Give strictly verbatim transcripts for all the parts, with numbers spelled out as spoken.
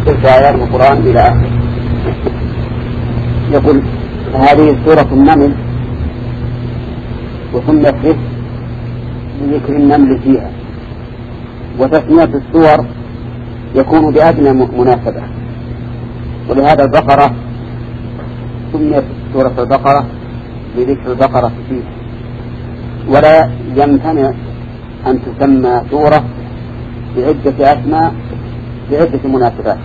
تلك آيات القرآن إلى آخر. يقول هذه سورة النمل وسميت به بذكر النمل فيها، وتسمية السور يكون بأدنى مناسبة، ولهذا البقرة سميت سورة البقرة بذكر البقرة فيه، ولا يمتنع أن تسمى سورة بعدة أسماء بعدة مناسبات.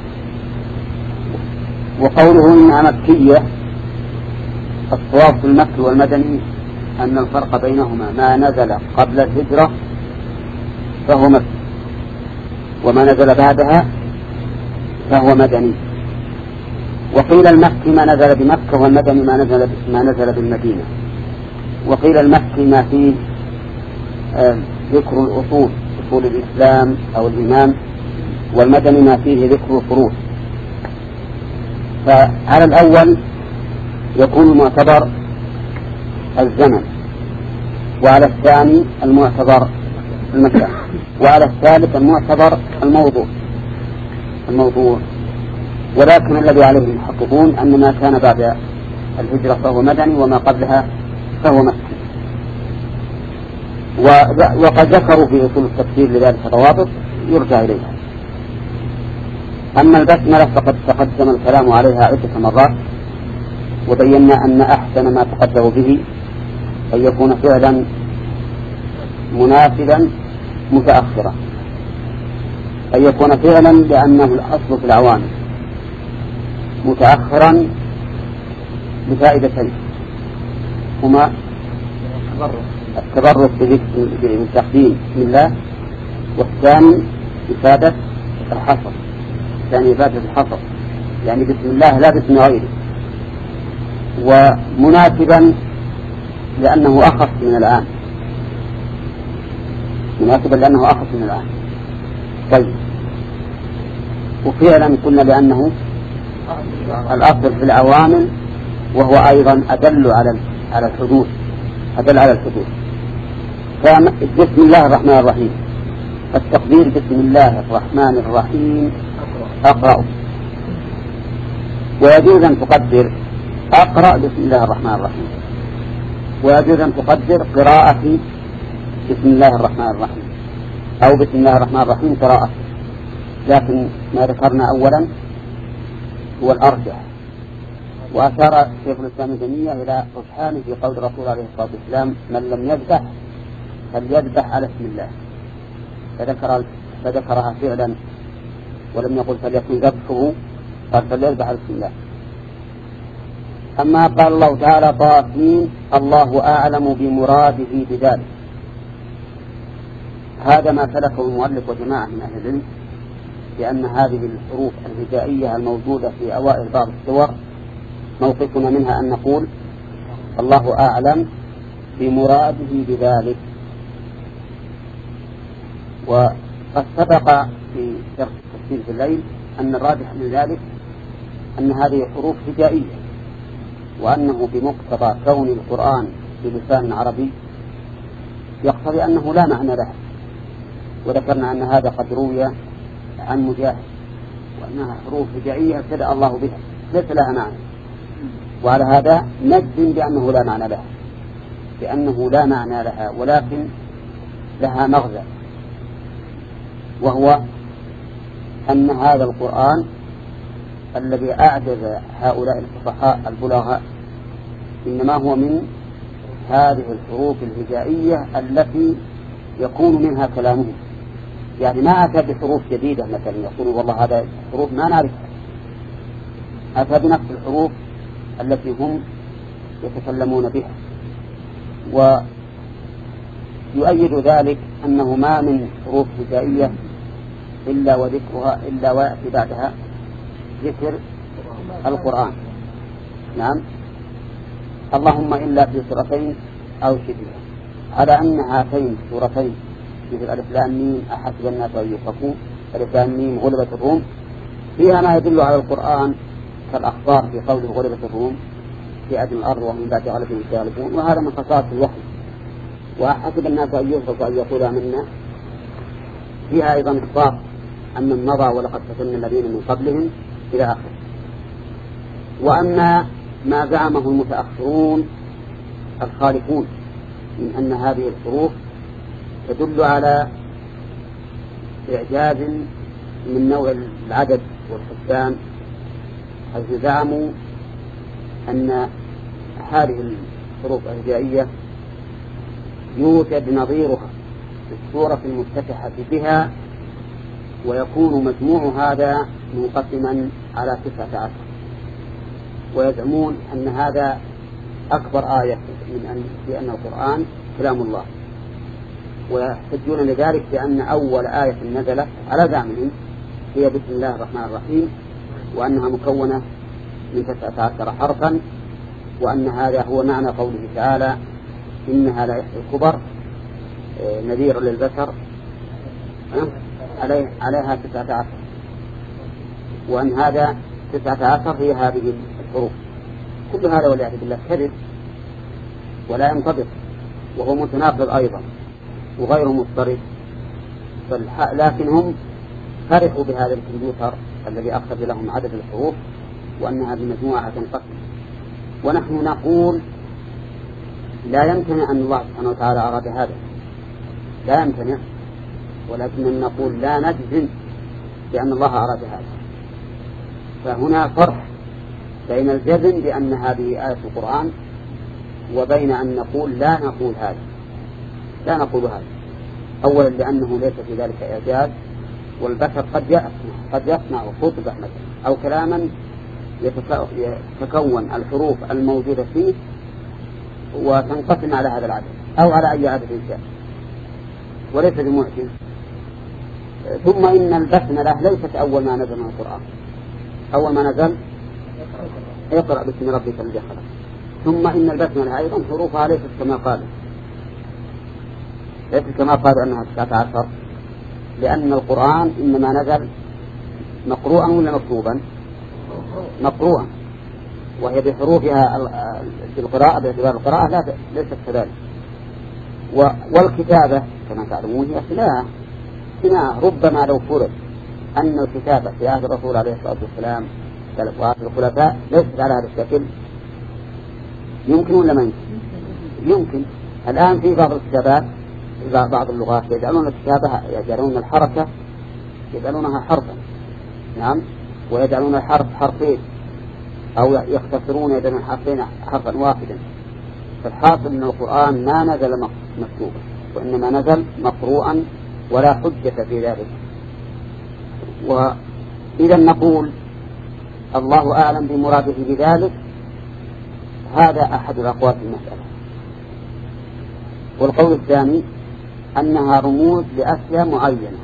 وقوله إنها مكية، الصواب في المكي والمدني أن الفرق بينهما ما نزل قبل الهجرة فهو مكي، وما نزل بعدها فهو مدني. وقيل المكي ما نزل بمكة، والمدني ما نزل ما نزل بالمدينة. وقيل المكي ما فيه آه ذكر الأصول، أصول الإسلام أو الإيمان، والمدني ما فيه ذكر الفروع. فعلى الأول يكون المعتبر الزمن، وعلى الثاني المعتبر المكان، وعلى الثالث المعتبر الموضوع الموضوع ولكن الذي عليه المحققون أن ما كان بعد الهجرة فهو مدني، وما قبلها فهو مكي. وقد ذكروا في أصول التفسير لذلك ضوابط يرجع إليها. أما البسملة فقد تقدم الكلام عليها عدة مرات، وبينا أن أحسن ما تقدم به أن يكون فعلا مناسبا متأخرا، أن يكون فعلا لأنه الأصل في العوامل، متأخرا بفائدتين هما التبرك بتقديم بسم الله، والثاني إفادة الحصر، يعني إفادة الحصر يعني بسم الله لا باسم غيره، ومناسبا لأنه أخف من الآن مناسبا لأنه أخف من الآن. طيب، وفعلا قلنا بأنه الأصل في العوامل، وهو أيضا أدل على على الحدوث أدل على الحدوث. بسم الله الرحمن الرحيم، التقدير بسم الله الرحمن الرحيم أقرأ، ويجوز أن تقدر أقرأ بسم الله الرحمن الرحيم، ويجوز أن تقدر قراءة بسم الله الرحمن الرحيم أو بسم الله الرحمن الرحيم قراءة، لكن ما ذكرنا أولا هو الأرجح. وأشار شيخ الإسلام ابن تيمية إلى رجحانه في قول الرسول عليه الصلاة والسلام: من لم يذبح فليذبح على اسم الله، فذكر فذكرها فعلا ولم يقل فليكن ذبحه، قال فليذبح على اسم الله. أما قال الله تعالى: طاسين الله أعلم بمراده بذلك، هذا ما سلكه المؤلف وجماعة من أهل العلم، لأن هذه الحروف الهجائية الموجودة في أوائل بعض السور موقفنا منها أن نقول الله أعلم بمراده بذلك. وقد سبق في شرح التفسير في الليل أن الراجح من ذلك أن هذه حروف هجائية، وأنه بمقتضى كون القرآن بلسان عربي يقتضي أنه لا معنى له. وذكرنا أن هذا قد روي عن مجاهد، وأنها حروف هجائية ابتدأ الله بها ليس لها معنى، وعلى هذا نجزم بأنه لا معنى لها، بأنه لا معنى لها ولكن لها مغزى، وهو أن هذا القرآن الذي أعجز هؤلاء الفصحاء البلغاء إنما هو من هذه الحروف الهجائية التي يكون منها كلامه، يعني ما أتى بحروف جديدة مثلا يقول والله هذا حروف ما نعرفها، أتى بنفس الحروف التي هم يتكلمون بها. ويؤيد ذلك أنه ما من حروف هجائية إلا وذكرها إلا ويأتي بعدها ذكر القرآن. نعم، اللهم إلا في سورتين أو شبه، على أن هاتين سورتين مثل ألف لام ميم أحسب الناس أن يتركوا، ألف لام ميم غلبت الروم، فيها ما يدل على القرآن كالأخبار في قوله غلبت الروم في أدنى الأرض ومن بعد غلبهم سيغلبون، وهذا من خصائص الوحي. وأحسب الناس أن يتركوا أن يقولوا منا، فيها أيضا إخبار أن مضى ولقد فتنا الذين من قبلهم إلى آخره. وأما ما زعمه المتأخرون الخالفون من أن هذه الحروف تدل على إعجاز من نوع العدد والحسان، حيث زعموا أن هذه الحروف الهجائية يوجد نظيرها في السورة المفتتحة بها، ويكون مجموع هذا منقسما على تسعة عشر، ويزعمون أن هذا أكبر آية من أن في أن القرآن كلام الله، ويحتجون لذلك بأن أول آية نزلت على زعمهم هي بسم الله الرحمن الرحيم، وأنها مكونة من تسعة عشر حرفا، وأن هذا هو معنى قوله تعالى إنها لا يحيي الكبر نذير للبشر عليها تسعة عشر، وأن هذا تسعة عشر هي هذه الحروف. كل هذا والعياذ بالله كذب ولا ينطبق، وهو متناقض أيضا وغير مضطرد، لكن هم فرحوا بهذا الكمبيوتر الذي أخرج لهم عدد الحروف وأنها بمجموعة تنقسم. ونحن نقول لا يمتنع أن الله سبحانه وتعالى أراد هذا، لا يمتنع، ولكن نقول لا نجزم بأن الله أراد هذا. فهنا فرق بين الجزم بأن هذه آية القرآن وبين أن نقول لا نقول هذا، لا نقول هذا. أولا لأنه ليس في ذلك إعجاز، والبشر قد يأسمع قد يسمع خطبة مثلا أو كلاما يتكون الحروف الموجودة فيه وتنقسم على هذا العدد أو على أي عدد شاء، وليس بمعجز. ثم إن البسملة ليست أول ما نزل من القرآن، أول ما نزل اقرأ باسم ربك الذي خلق. ثم إن البسملة أيضا حروفها ليست كما قالوا، ليست كما قالوا أنها تسعة عشر، لأن القرآن إنما نزل مقروءا ولا مكتوبا؟ مقروءا، وهي بحروفها في القراءة باعتبار القراءة لا ليست كذلك. والكتابة كما تعلمون هي صناعة، صناعة ربما لو فرض أن الكتابة في عهد الرسول عليه الصلاة والسلام وعهد الخلفاء ليست على هذا الشكل، يمكن ولا ما يمكن؟ يمكن. الآن في بعض الكتابات في بعض اللغات يجعلون الكتابة يجعلون الحركة يجعلونها حرفا، نعم، ويجعلون الحرف حرفين أو يختصرون يجعلون حرفين حرفا واحدا. فالحاصل أن القرآن ما نزل مكتوبا وإنما نزل مقروءا ولا حجة في ذلك. وإذا نقول الله أعلم بمراده بذلك، هذا أحد الأقوال في المسألة. والقول الثاني أنها رموز لأشياء معينة،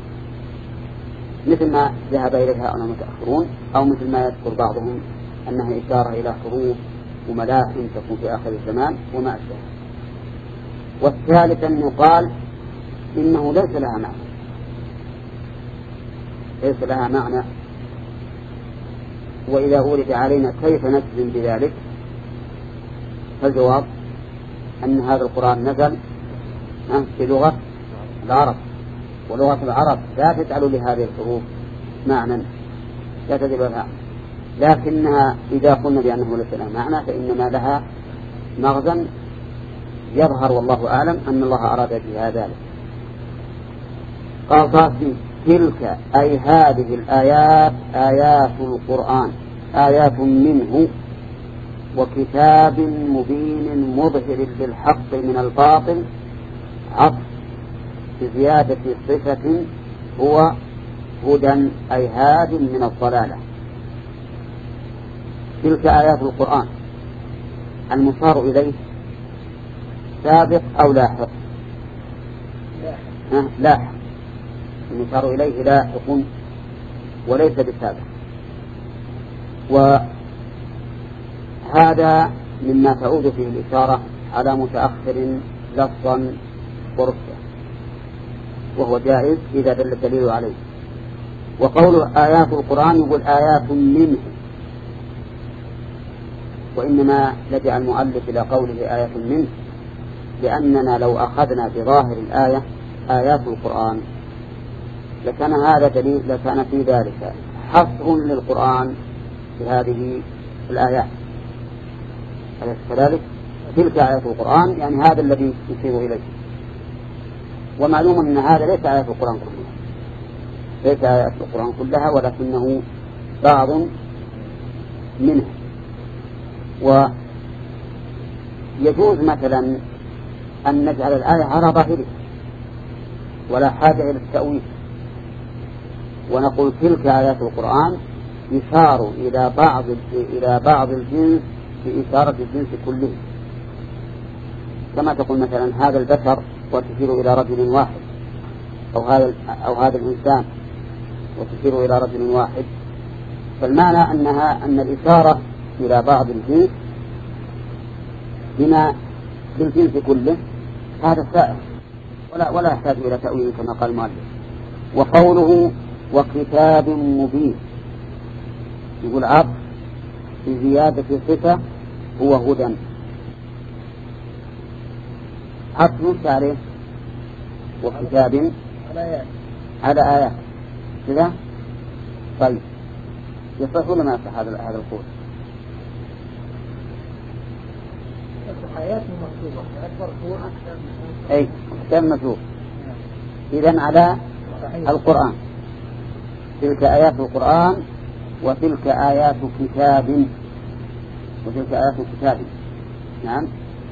مثل ما ذهب إليها المتأخرون، أو مثل ما يذكر بعضهم أنها إشارة إلى حروب وملاحم تكون في آخر الزمان وما أشبه. والثالث أن يقال إنه ليس لها معنى، ليس لها معنى. وإذا ورد علينا كيف نجزم بذلك؟ فالجواب أن هذا القرآن نزل في لغة العرب، ولغة العرب لا تجعل لهذه الحروف معنى، لا تجعل لها، لكنها إذا قلنا بأنه ليس لها معنى فإنما لها مغزى يظهر والله أعلم أن الله أراد بها ذلك. قال قاسم تلك أي هذه الآيات آيات القرآن آيات منه وكتاب مبين مظهر للحق من الباطل، عطف بزيادة صفة هو هدى أي هاد من الضلالة. تلك آيات القرآن، المشار إليه سابق أو لاحق؟ لاحق، المشار إليه لاحق وليس بسابق. وهذا مما تعود فيه الإشارة على متأخر لفظا ورفعا، وهو جائز إذا دل الدليل عليه. وقول آيات القرآن يقول آيات منه، وإنما لجأ المؤلف إلى قوله آيات منه لأننا لو أخذنا بظاهر الآية آيات القرآن لكان هذا دليل، لكان في ذلك حصر للقرآن في هذه الآيات. أليس كذلك؟ تلك آيات القرآن، يعني هذا الذي يشير إليه. ومعلوم أن هذا ليس آيات القرآن كلها، ليس آيات القرآن كلها، ولكنه بعض منها. ويجوز مثلا أن نجعل الآية على ظاهرها ولا حاجة إلى التأويل، ونقول تلك آيات القرآن يشار إلى بعض إلى بعض الجنس بإشارة الجنس كله، كما تقول مثلا هذا البشر وتشير إلى رجل واحد، أو هذا أو هذا الإنسان وتشير إلى رجل واحد. فالمعنى أنها أن الإشارة إلى بعض الجنس بما بالجنس كله هذا سائر، ولا ولا يحتاج إلى تأويل كما قال المؤلف. وقوله وكتاب مبين، يقول عطف في زيادة صفة هو هدى، عطف عليه وكتاب على آيات كذا. طيب يصح ولا ما يصح هذا هذا القول؟ آيات مكتوبة أكبر قول أي كتاب مكتوب، إذن على القرآن. تلك آيات القرآن وتلك آيات كتاب، وتلك آيات كتاب. نعم.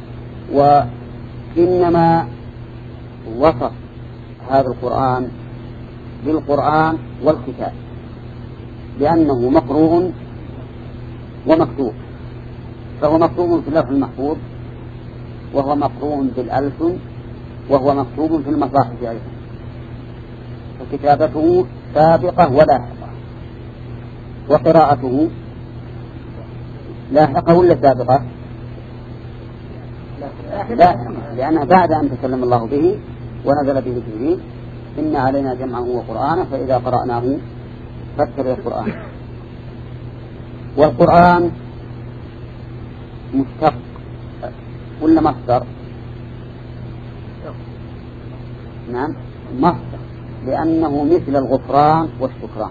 وإنما وصف هذا القرآن بالقرآن والكتاب لأنه مقروء ومكتوب، فهو مكتوب في اللوح المحفوظ، وهو مقروء بالألسن، وهو مكتوب في المصاحف أيضا، فكتابته سابقة ولاحقة، وقراءته لاحقة ولا سابقة؟ لاحقة، لأنها بعد أن تكلم الله به ونزل به جبريل إن علينا جمعه وقرآنه فإذا قرأناه فاتبع القرآن. والقرآن مشتق ولا مصدر؟ نعم مصدر، لأنه مثل الغفران والشكران،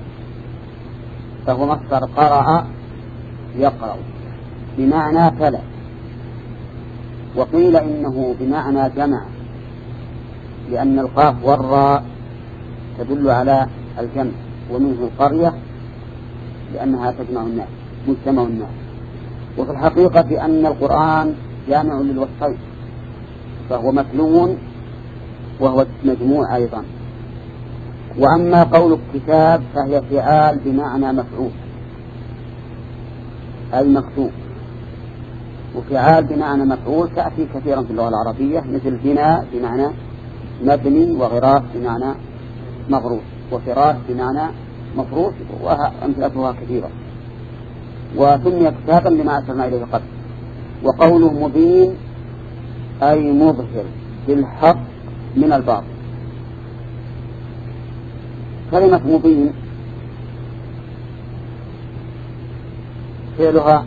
فهو مصدر قرأ يقرأ بمعنى تلا، وقيل إنه بمعنى جمع، لأن القاف والراء تدل على الجمع، ومنه القرية لأنها تجمع الناس مجتمع الناس. وفي الحقيقة أن القرآن جامع للوصفين، فهو متلو وهو مجموع أيضا. وأما قول الكتاب فهي فعال بمعنى مفعول أي مكتوب، وفعال بمعنى مفعول تأتي كثيرا في اللغة العربية، مثل بناء بمعنى مبني، وغراس بمعنى مغروس، وفراش بمعنى مفروش، وأمثلتها كثيرة. وسمي كتابا لما أشرنا إليه قبل. وقوله مبين أي مظهر بالحق من الباطل. كلمة مبين فعلها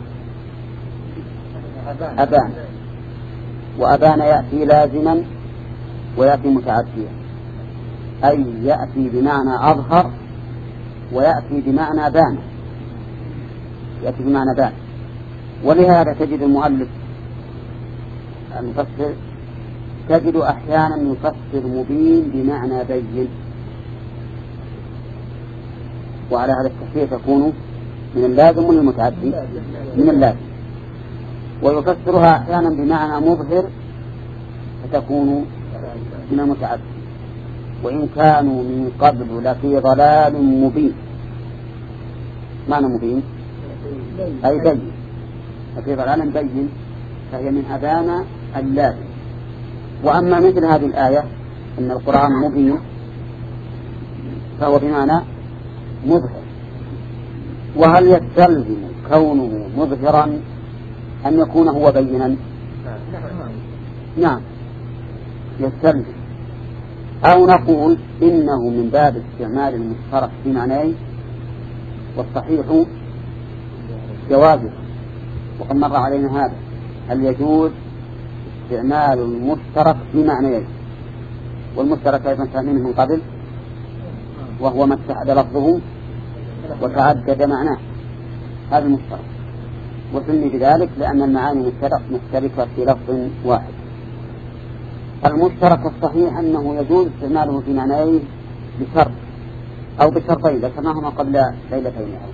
أبان، وأبان يأتي لازما ويأتي متعديا، أي يأتي بمعنى أظهر ويأتي بمعنى بان، يأتي بمعنى بان. ولهذا تجد المؤلف المفسر تجد أحيانا يفسر مبين بمعنى بين، وعلى هذا التفسير تكون من اللازم ومن المتعدي من اللازم، ويفسرها أحيانا بمعنى مظهر فتكون من المتعدي. وإن كانوا من قبل لفي ضلال مبين، معنى مبين أي بين، لفي ضلال بين، فهي من أبان اللازم. وأما مثل هذه الآية أن القرآن مبين فهو بمعنى مظهر. وهل يستلزم كونه مظهرا أن يكون هو بينا؟ نعم يستلزم. أو نقول إنه من باب استعمال المشترك في معناه، والصحيح جوازه، وقد مر علينا هذا. هل يجوز استعمال المشترك في معناه؟ والمشترك أيضا فهمناه من قبل وهو ما اتحد لفظه وتعدد معناه، هذا المشترك، وسمي بذلك لأن المعاني مشتركة في لفظ واحد. المشترك الصحيح أنه يجوز استعماله في معنيه بشرط أو بشرطين ذكرناهما قبل ليلتين أو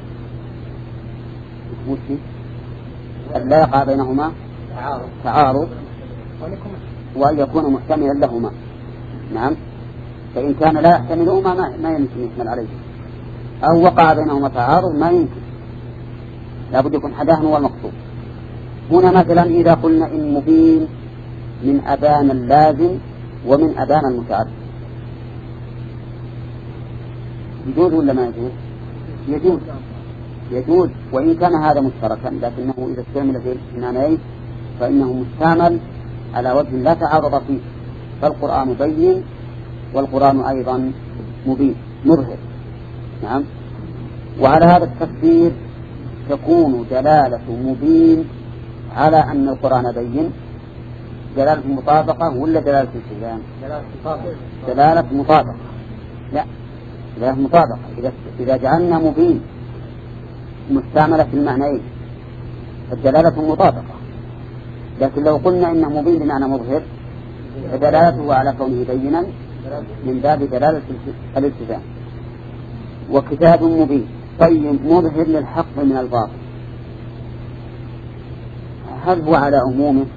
وشي أن لا يقع بينهما تعارض وأن يكون محتملا لهما. نعم، فإن كان لا يحتملهما ما يمكن يحمل عليه، أو وقع بينهما تعارض ما يمكن، لا بد يكون حداه هو المقصود. هنا مثلا إذا قلنا إن مبين من أبان اللازم ومن أبان المتعدد، يجوز ولا ما يجوز؟ يجوز يجوز وإن كان هذا مشتركا، لكنه إذا استعمل في المعنيين فإنه مستعمل على وجه لا تعارض فيه، فالقرآن بين والقرآن أيضا مبين مظهر. نعم، وعلى هذا التفسير تكون دلالة مبين على أن القرآن بين دلالة مطابقة ولا دلالة التزام؟ دلالة مطابقة. لا، دلالة مطابقة. إذا إذا جعلنا مبين مستعملة في المعنيين فالدلالة مطابقة، لكن لو قلنا إنه مبين بمعنى مظهر فدلالته على كونه بينا من باب دلالة الالتزام. وكتاب مبين طيب مظهر للحق من الباطل، هل هو على عمومه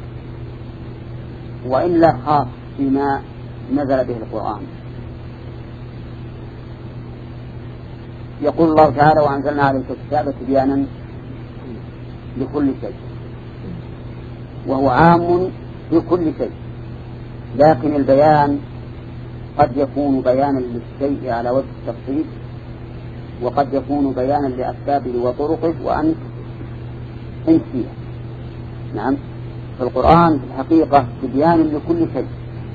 وإلا خاص بما نزل به القرآن؟ يقول الله تعالى وأنزلنا عليك الكتاب تبيانا لكل شيء، وهو عام في كل شيء، لكن البيان قد يكون بيانا للشيء على وجه التفصيل، وقد يكون بيانا لأسبابه وطرقه وأنت انسيه. نعم، فالقرآن في الحقيقة تبيان لكل شيء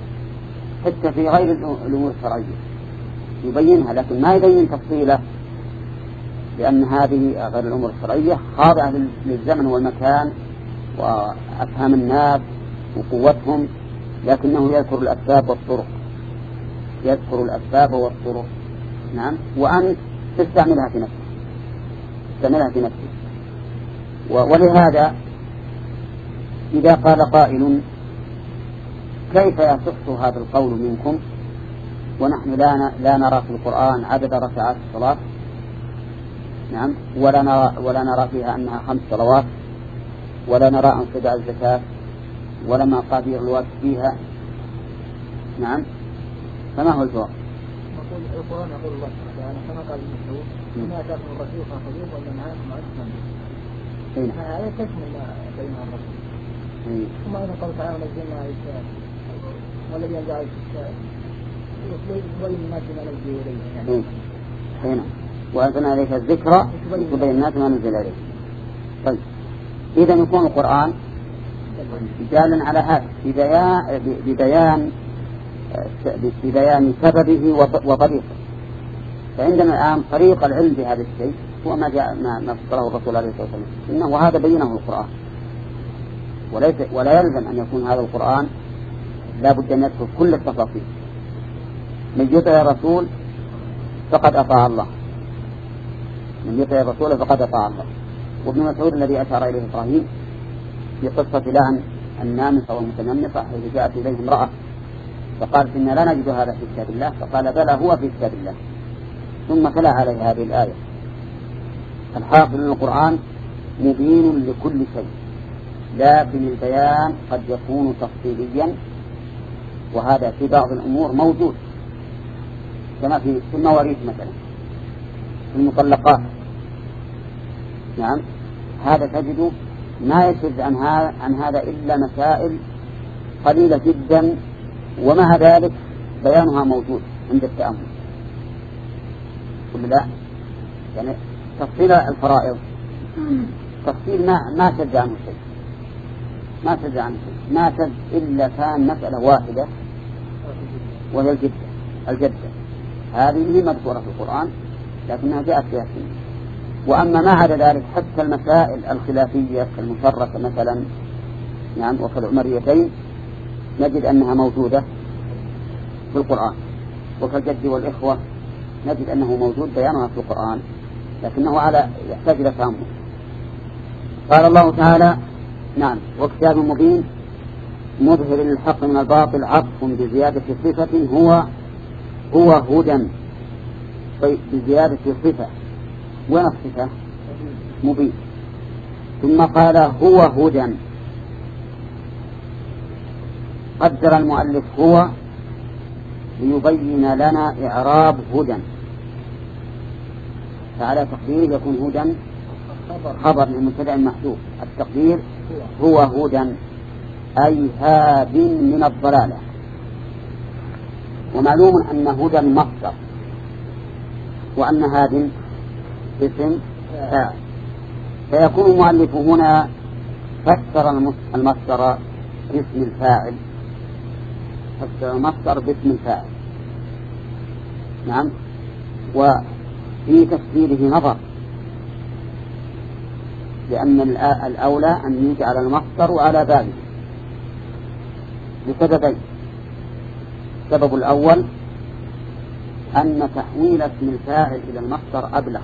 حتى في غير الأمور الشرعية يبينها، لكن ما يبين تفصيله، لأن هذه غير الأمور الشرعية خاضعة للزمن والمكان وأفهام الناس وقوتهم، لكنه يذكر الأسباب والطرق، يذكر الأسباب والطرق. نعم، وأنت تستعملها في نفسك، تستعملها في نفسك. ولهذا إذا قال قائل كيف يصح هذا القول منكم ونحن لا لا نرى في القرآن عدد ركعات الصلاة، نعم، ولا نرى ولا نرى فيها أنها خمس صلوات، ولا نرى انقضاء الزكاة ولا مقادير الوقت فيها، نعم، فما هو الجواب؟ نقول القرآن يقول الله تعالى كما قال المسعود ما أتاكم الرسول فخذوه ولا معكم أجمل، فهذا تشمل بين الرسول. ثم أيضا قال تعالى نزلنا عليك والذي أنزل عليك الكتاب يبين الناس ما نزل إليه. هنا وأنزلنا عليك الذكر يبين الناس ما نزل إليه. طيب، إذا يكون القرآن دالا على هذا ببيان ببيان ببيان سببه وطريقه. فعندنا الآن طريق العلم بهذا الشيء هو ما جاء ما فسره الرسول عليه الصلاة والسلام، إنه هذا بينه القرآن، وليس ولا يلزم أن يكون هذا القرآن لا بد أن يذكر كل التفاصيل. من يطع الرسول فقد أطاع الله، من يطع الرسول فقد أطاع الله. وابن مسعود الذي أشار إليه إبراهيم في قصة لعن النامصة والمتنمصة حيث جاءت إليه امرأة فقالت إن لا نجد هذا في كتاب الله، فقال بلى هو في كتاب الله، ثم تلا عليه هذه الآية. الحاصل أن القرآن مبين لكل شيء، لكن البيان قد يكون تفصيليا، وهذا في بعض الأمور موجود كما في المواريث مثلا، في المطلقات. نعم، هذا تجد ما يشذ عن هذا عن هذا إلا مسائل قليلة جدا، ومع ذلك بيانها موجود عند التأمل. قل لا، يعني تفصيل الفرائض تفصيل ما ما شذ عنه شيء، ما شذ عنه شيء، ما شذ إلا كان مسألة واحدة وهي الجدة. الجدة هذه هي مذكورة في القرآن لكنها جاءت فيها سنة. وأما ما عدا ذلك حتى المسائل الخلافية كالمشركة مثلا، نعم، وكالعمريتين نجد أنها موجودة في القرآن، وكالجد والإخوة نجد أنه موجود بيانها في القرآن، لكنه على يحتاج إلى تأمل. قال الله تعالى: نعم، وكتاب مبين مظهر للحق من الباطل، عطف بزيادة صفة هو هو هدى، طيب بزيادة صفة ونصفة مبين، ثم قال هو هدى. قدر المؤلف هو ليبين لنا إعراب هدى، فعلى تقديره يكون هدى خبر لمبتدأ محذوف، التقدير هو هدى أي هاد من الضلالة. ومعلوم أن هدى مصدر، وأن هاد اسم فاعل، فيكون المؤلف هنا فسر المصدر باسم الفاعل، فسر المصدر باسم الفاعل. نعم، وفي تفسيره نظر، لأن الأولى أن يجعل المصدر وعلى باله لسببين. السبب الأول أن تحويل اسم الفاعل إلى المصدر أبلغ،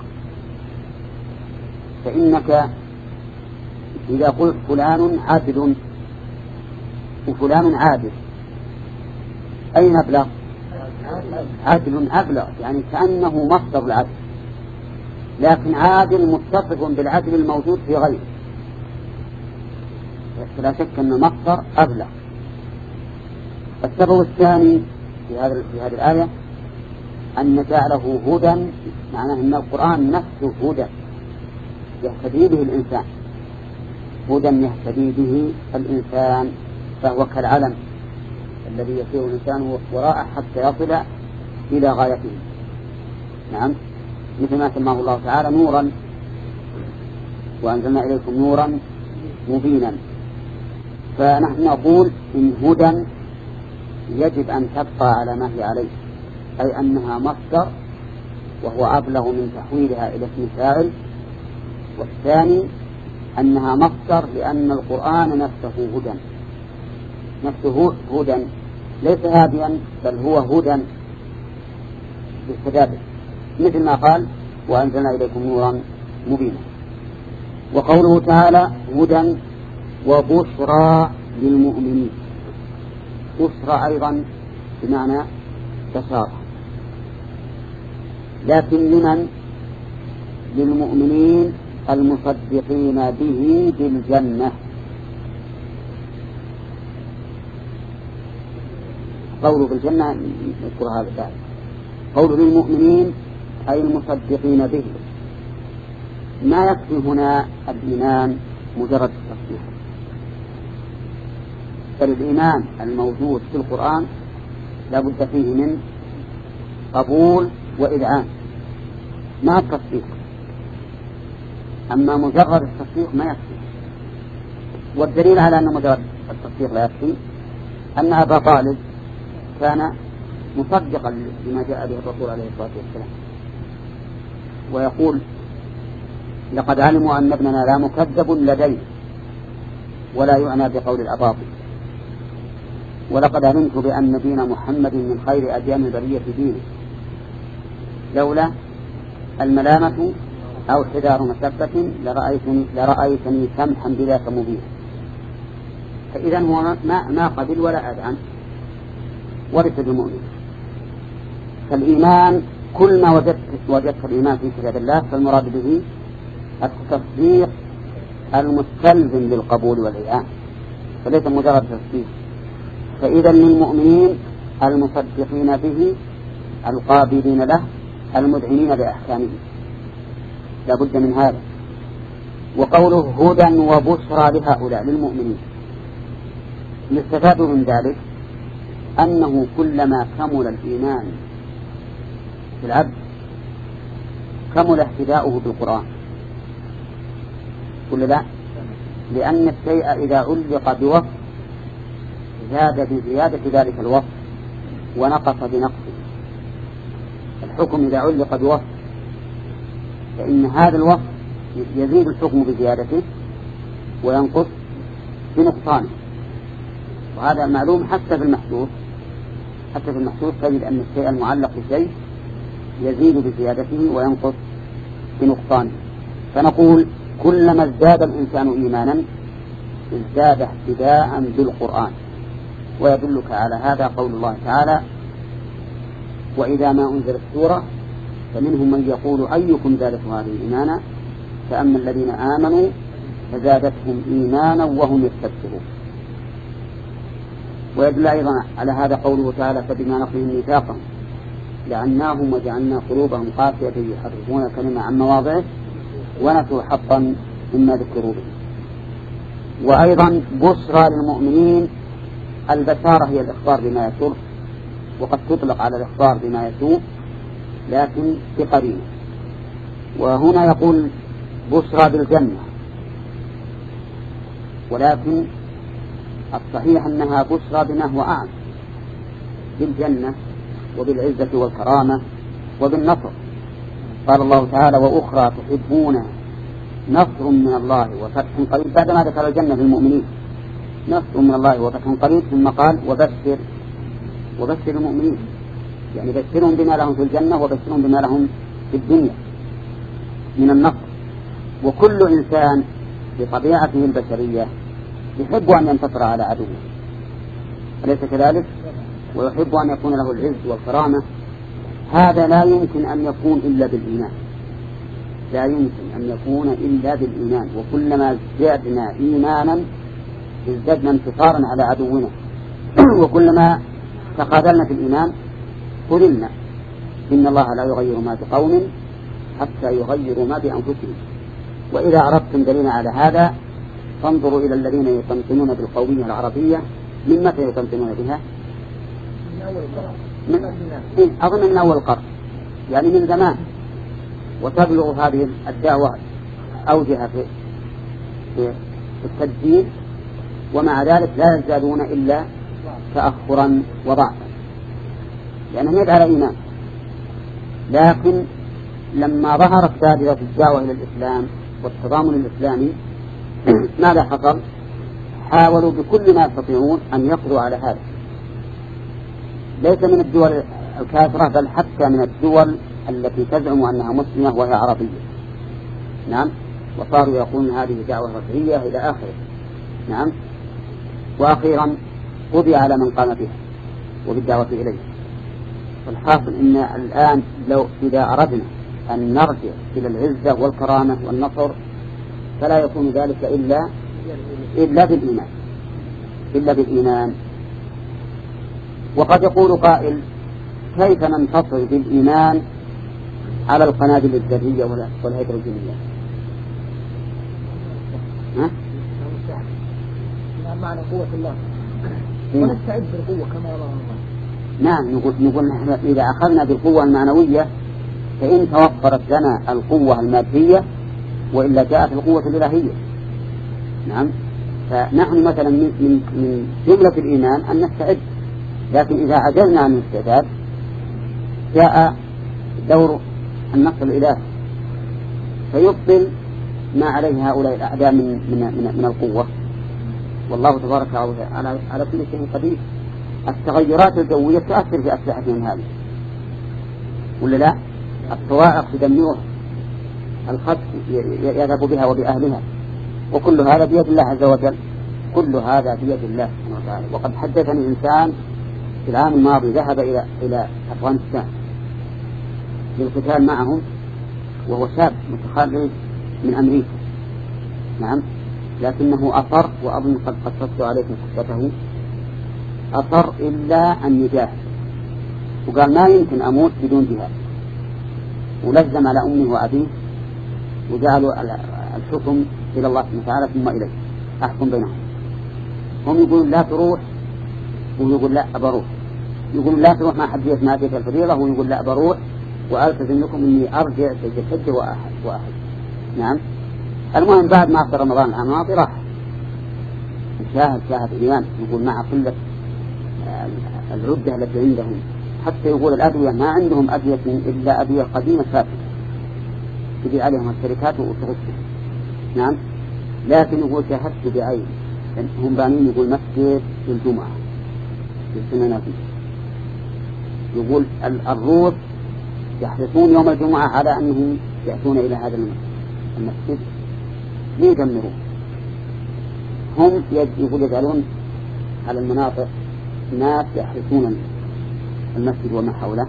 فإنك إذا قلت فلان عدل وفلان عادل، أين أبلغ؟ عدل أبلغ، يعني كأنه مصدر العدل، لكن عادل متصف بالعدل الموجود في غيره، لا شك أن المصدر أبلغ. السبب الثاني في هذا في هذه الآية أن جعله هدى، معناه أن القرآن نفسه هدى يهتدي به الإنسان، هدى يهتدي به الإنسان، فهو كالعلم الذي يسير الإنسان وراءه حتى يصل إلى غايته. نعم، مثل ما سماه الله تعالى نورا، وأنزلنا إليكم نورا مبينا. فنحن نقول إن هدى يجب أن تبقى على ما هي عليه، أي أنها مصدر وهو أبلغ من تحويلها إلى اسم فاعل. والثاني أنها مصدر لأن القرآن نفسه هدى، نفسه هدى ليس هاديا بل هو هدى بالسبب، مثل ما قال وأنزلنا إليكم نورا مبينا. وقوله تعالى هدى وبشرى للمؤمنين، بشرى أيضا بمعنى بشارة، لكن لمن؟ للمؤمنين المصدقين به بالجنة. قوله بالجنة نذكر هذا الآية، قوله للمؤمنين أي المصدقين به. ما يكفي هنا الإيمان مجرد التصديق، بل الإيمان الموجود في القرآن لا بد فيه من قبول وإذعان مع التصديق. أما مجرد التصديق ما يكفي، والدليل على أن مجرد التصديق لا يكفي أن أبا طالب كان مصدقا لما جاء به الرسول عليه الصلاة والسلام، ويقول لقد علموا أن ابننا لا مكذب لديه ولا يعنى بقول الأباطل، ولقد علمت بأن دين محمد من خير أديان البرية دينه، لولا الملامة أو حذار مسبة لرأيتني, لرأيتني سمحا بذاك مبين. فإذا هو ما, ما قبل ولا أذعن ورث المؤمن. فالإيمان كل ما وجدت, وجدت الإيمان في كتاب الله فالمراد به التصديق المستلزم للقبول والإيمان، فليس مجرد تصديق. فإذا للمؤمنين المصدقين به القابلين له المذعنين بأحكامه، لا بد من هذا. وقوله هدى وبشرى لهؤلاء للمؤمنين، يستفاد من ذلك أنه كلما كمل الإيمان في العبد كمل اهتداؤه بالقرآن، كل لا، لأن الشيء إذا علق بوصف زاد بزيادة ذلك الوصف ونقص بنقصه. الحكم إذا علق بوصف فإن هذا الوصف يزيد الحكم بزيادته وينقص بنقصانه، وهذا معلوم حتى في المحسوس. حتى في المحسوس تجد أن الشيء المعلق بشيء يزيد بزيادته وينقص بنقصانه. فنقول كلما ازداد الإنسان إيمانا ازداد اهتداء بالقرآن. ويدلك على هذا قول الله تعالى: وإذا ما أنزلت سورة فمنهم من يقول أيكم زادته هذه إيمانا فأما الذين آمنوا فزادتهم إيمانا وهم يستبشرون. ويدل أيضا على هذا قوله تعالى: فبما نقضهم ميثاقهم لعناهم وجعلنا قلوبهم قاسية يحرفون الكلمة عن مواضعه ونسوا حظا مما ذكروا به. وأيضا بشرى للمؤمنين، البشارة هي الإخبار بما يسر، وقد تطلق على الإخبار بما يسوء لكن بقرينة. وهنا يقول بشرى بالجنة، ولكن الصحيح أنها بشرى بما هو أعلى، بالجنة وبالعزة والكرامة وبالنصر. قال الله تعالى: وأخرى تحبون نصر من الله وفتح قريب، بعدما ذكر الجنة للمؤمنين نصر من الله وفتح قريب، ثم قال: وبشر وبشر المؤمنين، يعني بشرهم بما لهم في الجنة وبشرهم بما لهم في الدنيا من النصر. وكل إنسان بطبيعته البشرية يحب أن ينتصر على عدوه، أليس كذلك؟ ويحب أن يكون له العز والكرامة. هذا لا يمكن أن يكون إلا بالإيمان، لا يمكن أن يكون إلا بالإيمان. وكلما ازددنا إيمانا ازددنا انتصارا على عدونا، وكلما تقابلنا في الإيمان قلنا: إن الله لا يغير ما بقوم حتى يغيروا ما بأنفسهم. وإذا أردتم دليلا على هذا فانظروا إلى الذين يطمطنون بالقومية العربية. من متى يطمطنون بها؟ من أظن من أول القرن، يعني من زمان. وتبلغ هذه الدعوة أوجها في في التجديد، ومع ذلك لا يزدادون إلا تأخرا وضعفا، لأنهم يدعى على إيمان. لكن لما ظهرت سادرة الدعوة إلى الإسلام والتضامن الإسلامي ماذا حصل؟ حاولوا بكل ما يستطيعون أن يقضوا على هذا، ليس من الدول الكافرة بل حتى من الدول التي تزعم أنها مسلمة وهي عربية. نعم، وصاروا يقولون هذه دعوة رجعية إلى آخره. نعم، وأخيرا قضي على من قام بها وبالدعوة إليه. والحاصل إن الآن لو إذا أردنا أن نرجع إلى العزة والكرامة والنصر فلا يكون ذلك إلا إلا بالإيمان إلا بالإيمان. وقد يقول قائل: كيف ننتصر بالإيمان على القنابل الذرية والهيدروجينية؟ ها؟ معنى قوة الله ونستعد بالقوة كما يرى الله. نعم، نقول نقول نحن إذا أخذنا بالقوة المعنوية فإن توفرت لنا القوة المادية، وإلا جاءت القوة الإلهية. نعم، فنحن مثلا من من جملة الإيمان أن نستعد، لكن إذا عجزنا عن الاستعداد جاء دور النصر الإلهي فيبطل ما عليه هؤلاء الأعداء من من من, من القوة. والله تبارك وتعالى على كل شيء قدير. التغيرات الجوية تؤثر في أسلحتهم هذه ولا لا؟ الصواعق تدمرها، الخط يذهب بها وبأهلها، وكل هذا بيد الله عز وجل، كل هذا بيد الله سبحانه وتعالى. وقد حدثني إنسان في العام الماضي ذهب إلى إلى أفغانستان للقتال معهم، وهو شاب متخرج من أمريكا. نعم، لكنه أصر، وأظن قد قصصت عليكم قصته، أصر إلا أن يجاهد، وقال ما يمكن أموت بدون جهاد، ولزم على أمه وأبيه وجعلوا الحكم إلى الله سبحانه وتعالى ثم إليه أحكم بينهم. هم يقولون لا تروح، ويقول لا أبروح، يقولون لا تروح مع حديث ما فيك الفريضة، ويقول لا أبروح وألتزم لكم إني أرجع في الحج وأحد وأحد. نعم، المهم بعد ما أفضل رمضان العام الماضي راح شاهد شاهد إيمان، يقول مع قلة العدة التي عندهم، حتى يقول الأدوية ما عندهم أدوية إلا أدوية قديمة فاتت تبيع عليهم الشركات وتغشهم. نعم، لكن يقول شاهدت بعين هم بانين، يقول مسجد الجمعة في السنة فيه، يقول الروس يحرصون يوم الجمعة على أنهم يأتون إلى هذا المسجد ليدمرون. هم يقول يجعلون على المناطق ناس يحرصون المسجد وما حوله،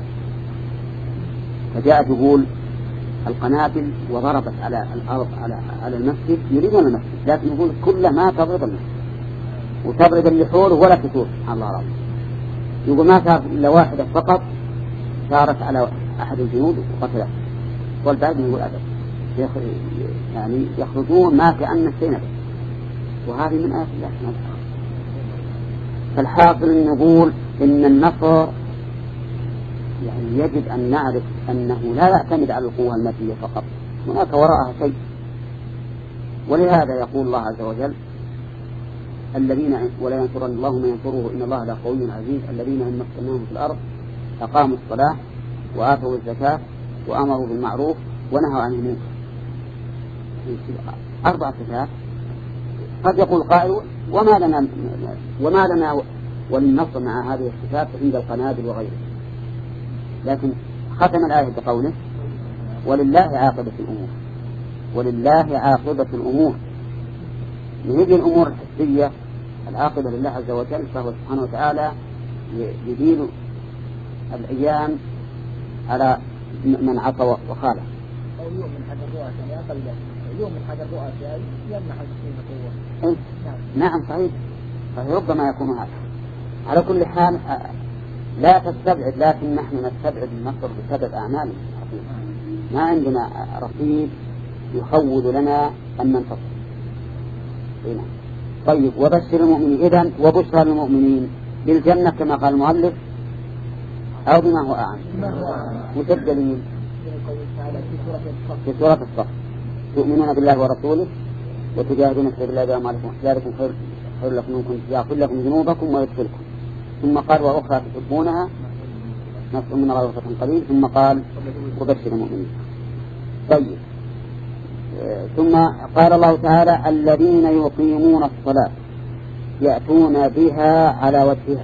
فجاءت تقول القنابل وضربت على الأرض على على المسجد، يريدون المسجد لكن يقول كل ما تضرب المسجد وتضرب اللي حوله ولا تثور. سبحان الله العظيم. يقول ما صار إلا واحدة فقط صارت على أحد الجنود وقتله، والباقي يقول أبد يعني يخرجون ما كأن السينة، وهذه من آيات الله سبحانه وتعالى. فالحاصل نقول إن النصر يعني يجب أن نعرف أنه لا يعتمد على القوة المادية فقط، هناك وراءها شيء. ولهذا يقول الله عز وجل الذين ولا ينصرن الله من ينصره إن الله لقوي عزيز الذين إن مكناهم في الأرض أقاموا الصلاة وآتوا الزكاة وأمروا بالمعروف ونهوا عن المنكر. أربع صفات. قد يقول قائل وما لنا وما لنا وللنصر مع هذه الصفات عند القنابل وغيره، لكن ختم الآية بقوله ولله عاقبة الأمور. ولله عاقبة الأمور، يجي الأمور الحسية العاقبة لله عز وجل، فهو سبحانه وتعالى يدين الأيام على من عصى وخالف. أو يوم من حد الرؤى يعني أقل يوم من حد الرؤى يعني يمنع السنة قوة. نعم صحيح، فربما يكون هذا. على كل حال لا تستبعد، لكن نحن نستبعد النصر بسبب أعمالنا. ما عندنا رصيد يخول لنا أن ننتصر. طيب وبشر المؤمنين. إذن وبشر المؤمنين بالجنة كما قال المؤلف أو بما هو أعلم. وتدليل في سورة الصف تؤمنون بالله ورسوله وتجاهدون في سبيل الله بأعمالكم ذلكم خير خير لكم إن كنتم يغفر لكم ذنوبكم ويدخلكم. ثم قال وأخرى تحبونها نصر من الله وفتح قليل. ثم قال وبشر المؤمنين. طيب ثم قال الله تعالى الذين يقيمون الصلاة يأتون بها على وجهها.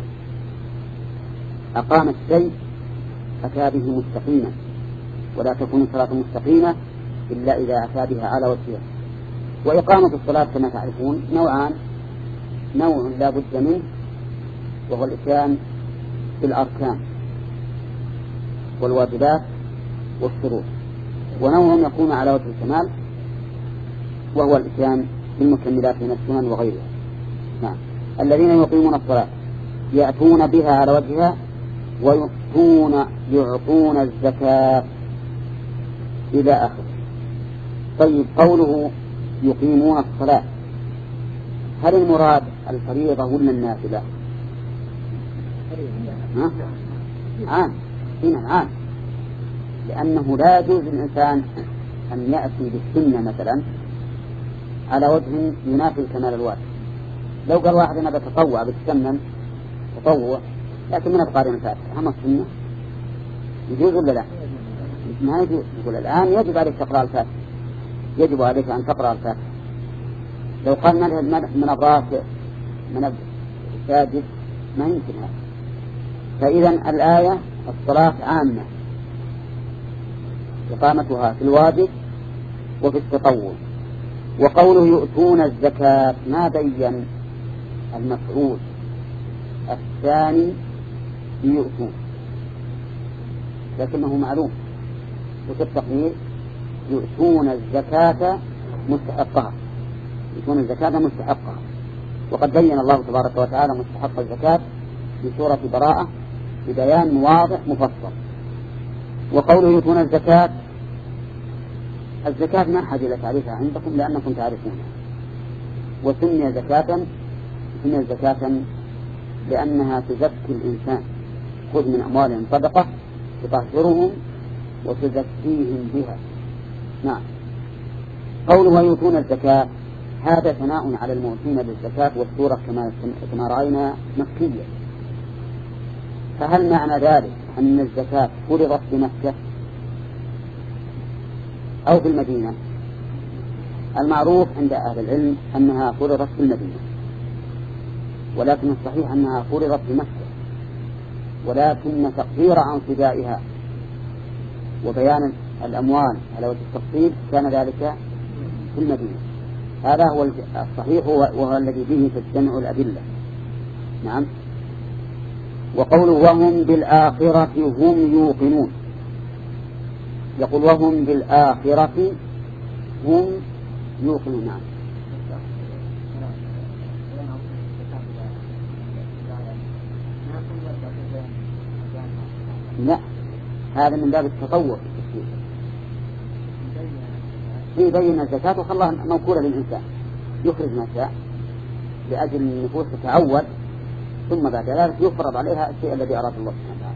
أقام الشيء أتى به مستقيما، ولا تكون الصلاة مستقيمة إلا إذا أتى بها على وجهها. وإقامة الصلاة كما تعرفون نوعان، نوع لا بد منه وهو الإتيان بالأركان والواجبات والشروط، ونوع يكون على وجه الكمال وهو الإتيان بالمكملات من السنن وغيرها. نعم. الذين يقيمون الصلاة يأتون بها على وجهها ويؤتون يعطون الزكاة إلى آخره. طيب قوله يقيمون الصلاة هل المراد الفريضة ولا النافلة؟ ها؟ عام. هنا عام، لأنه لا يجوز للإنسان أن يأتي بالسنة مثلا على وجه ينافي الكمال الواجب. لو قال واحد أنا بتطوع بتسنن تطوع لكن من القارئ الفاتحة هم السنة يجوز ولا لا؟ ما يجوز. يقول الآن يجب عليك تقرأ الفاتحة، يجب عليك أن تقرأ الفاتحة. لو قال من أبراك من الساجد ما يمكن هذا. فإذا الآية الصلاة عامة إقامتها في الواجب وفي التطوع. وقوله يؤتون الزكاة ما بين المفعول الثاني يؤتون، لكنه معلوم وفي التقدير يؤتون الزكاة مستحقها، يؤتون الزكاة مستحقها. وقد بين الله تبارك وتعالى مستحق الزكاة في سورة براءة ببيان واضح مفصل. وقوله يؤتون الزكاة، الزكاة ما حاجة إلى تعريفها عندكم لأنكم تعرفونها. وسمي زكاة سمي زكاة لأنها تزكي الإنسان، خذ من أموالهم صدقة تطهرهم وتزكيهم بها. نعم. قوله يؤتون الزكاة هذا ثناء على المؤتين بالزكاة، والسورة كما كما رأينا مكية. فهل معنى ذلك أن الزكاة فرضت بمكة أو في المدينة؟ المعروف عند أهل العلم أنها فرضت في المدينة، ولكن الصحيح أنها فرضت بمكة، ولكن تقدير انصبائها وبيان الأموال على وجه التفصيل كان ذلك في المدينة. هذا هو الصحيح وهو الذي به تجتمع الأدلة. نعم. وقوله وهم بالآخرة هم يوقنون، يقول وهم بالآخرة هم يوقنون. نعم. لا، هذا من باب التطور في بين الزكاة وخلاها موكولة للإنسان يخرج ما شاء لأجل النفوس تتعود، ثم بعد ذلك يفرض عليها الشيء الذي أراد الله سبحانه وتعالى.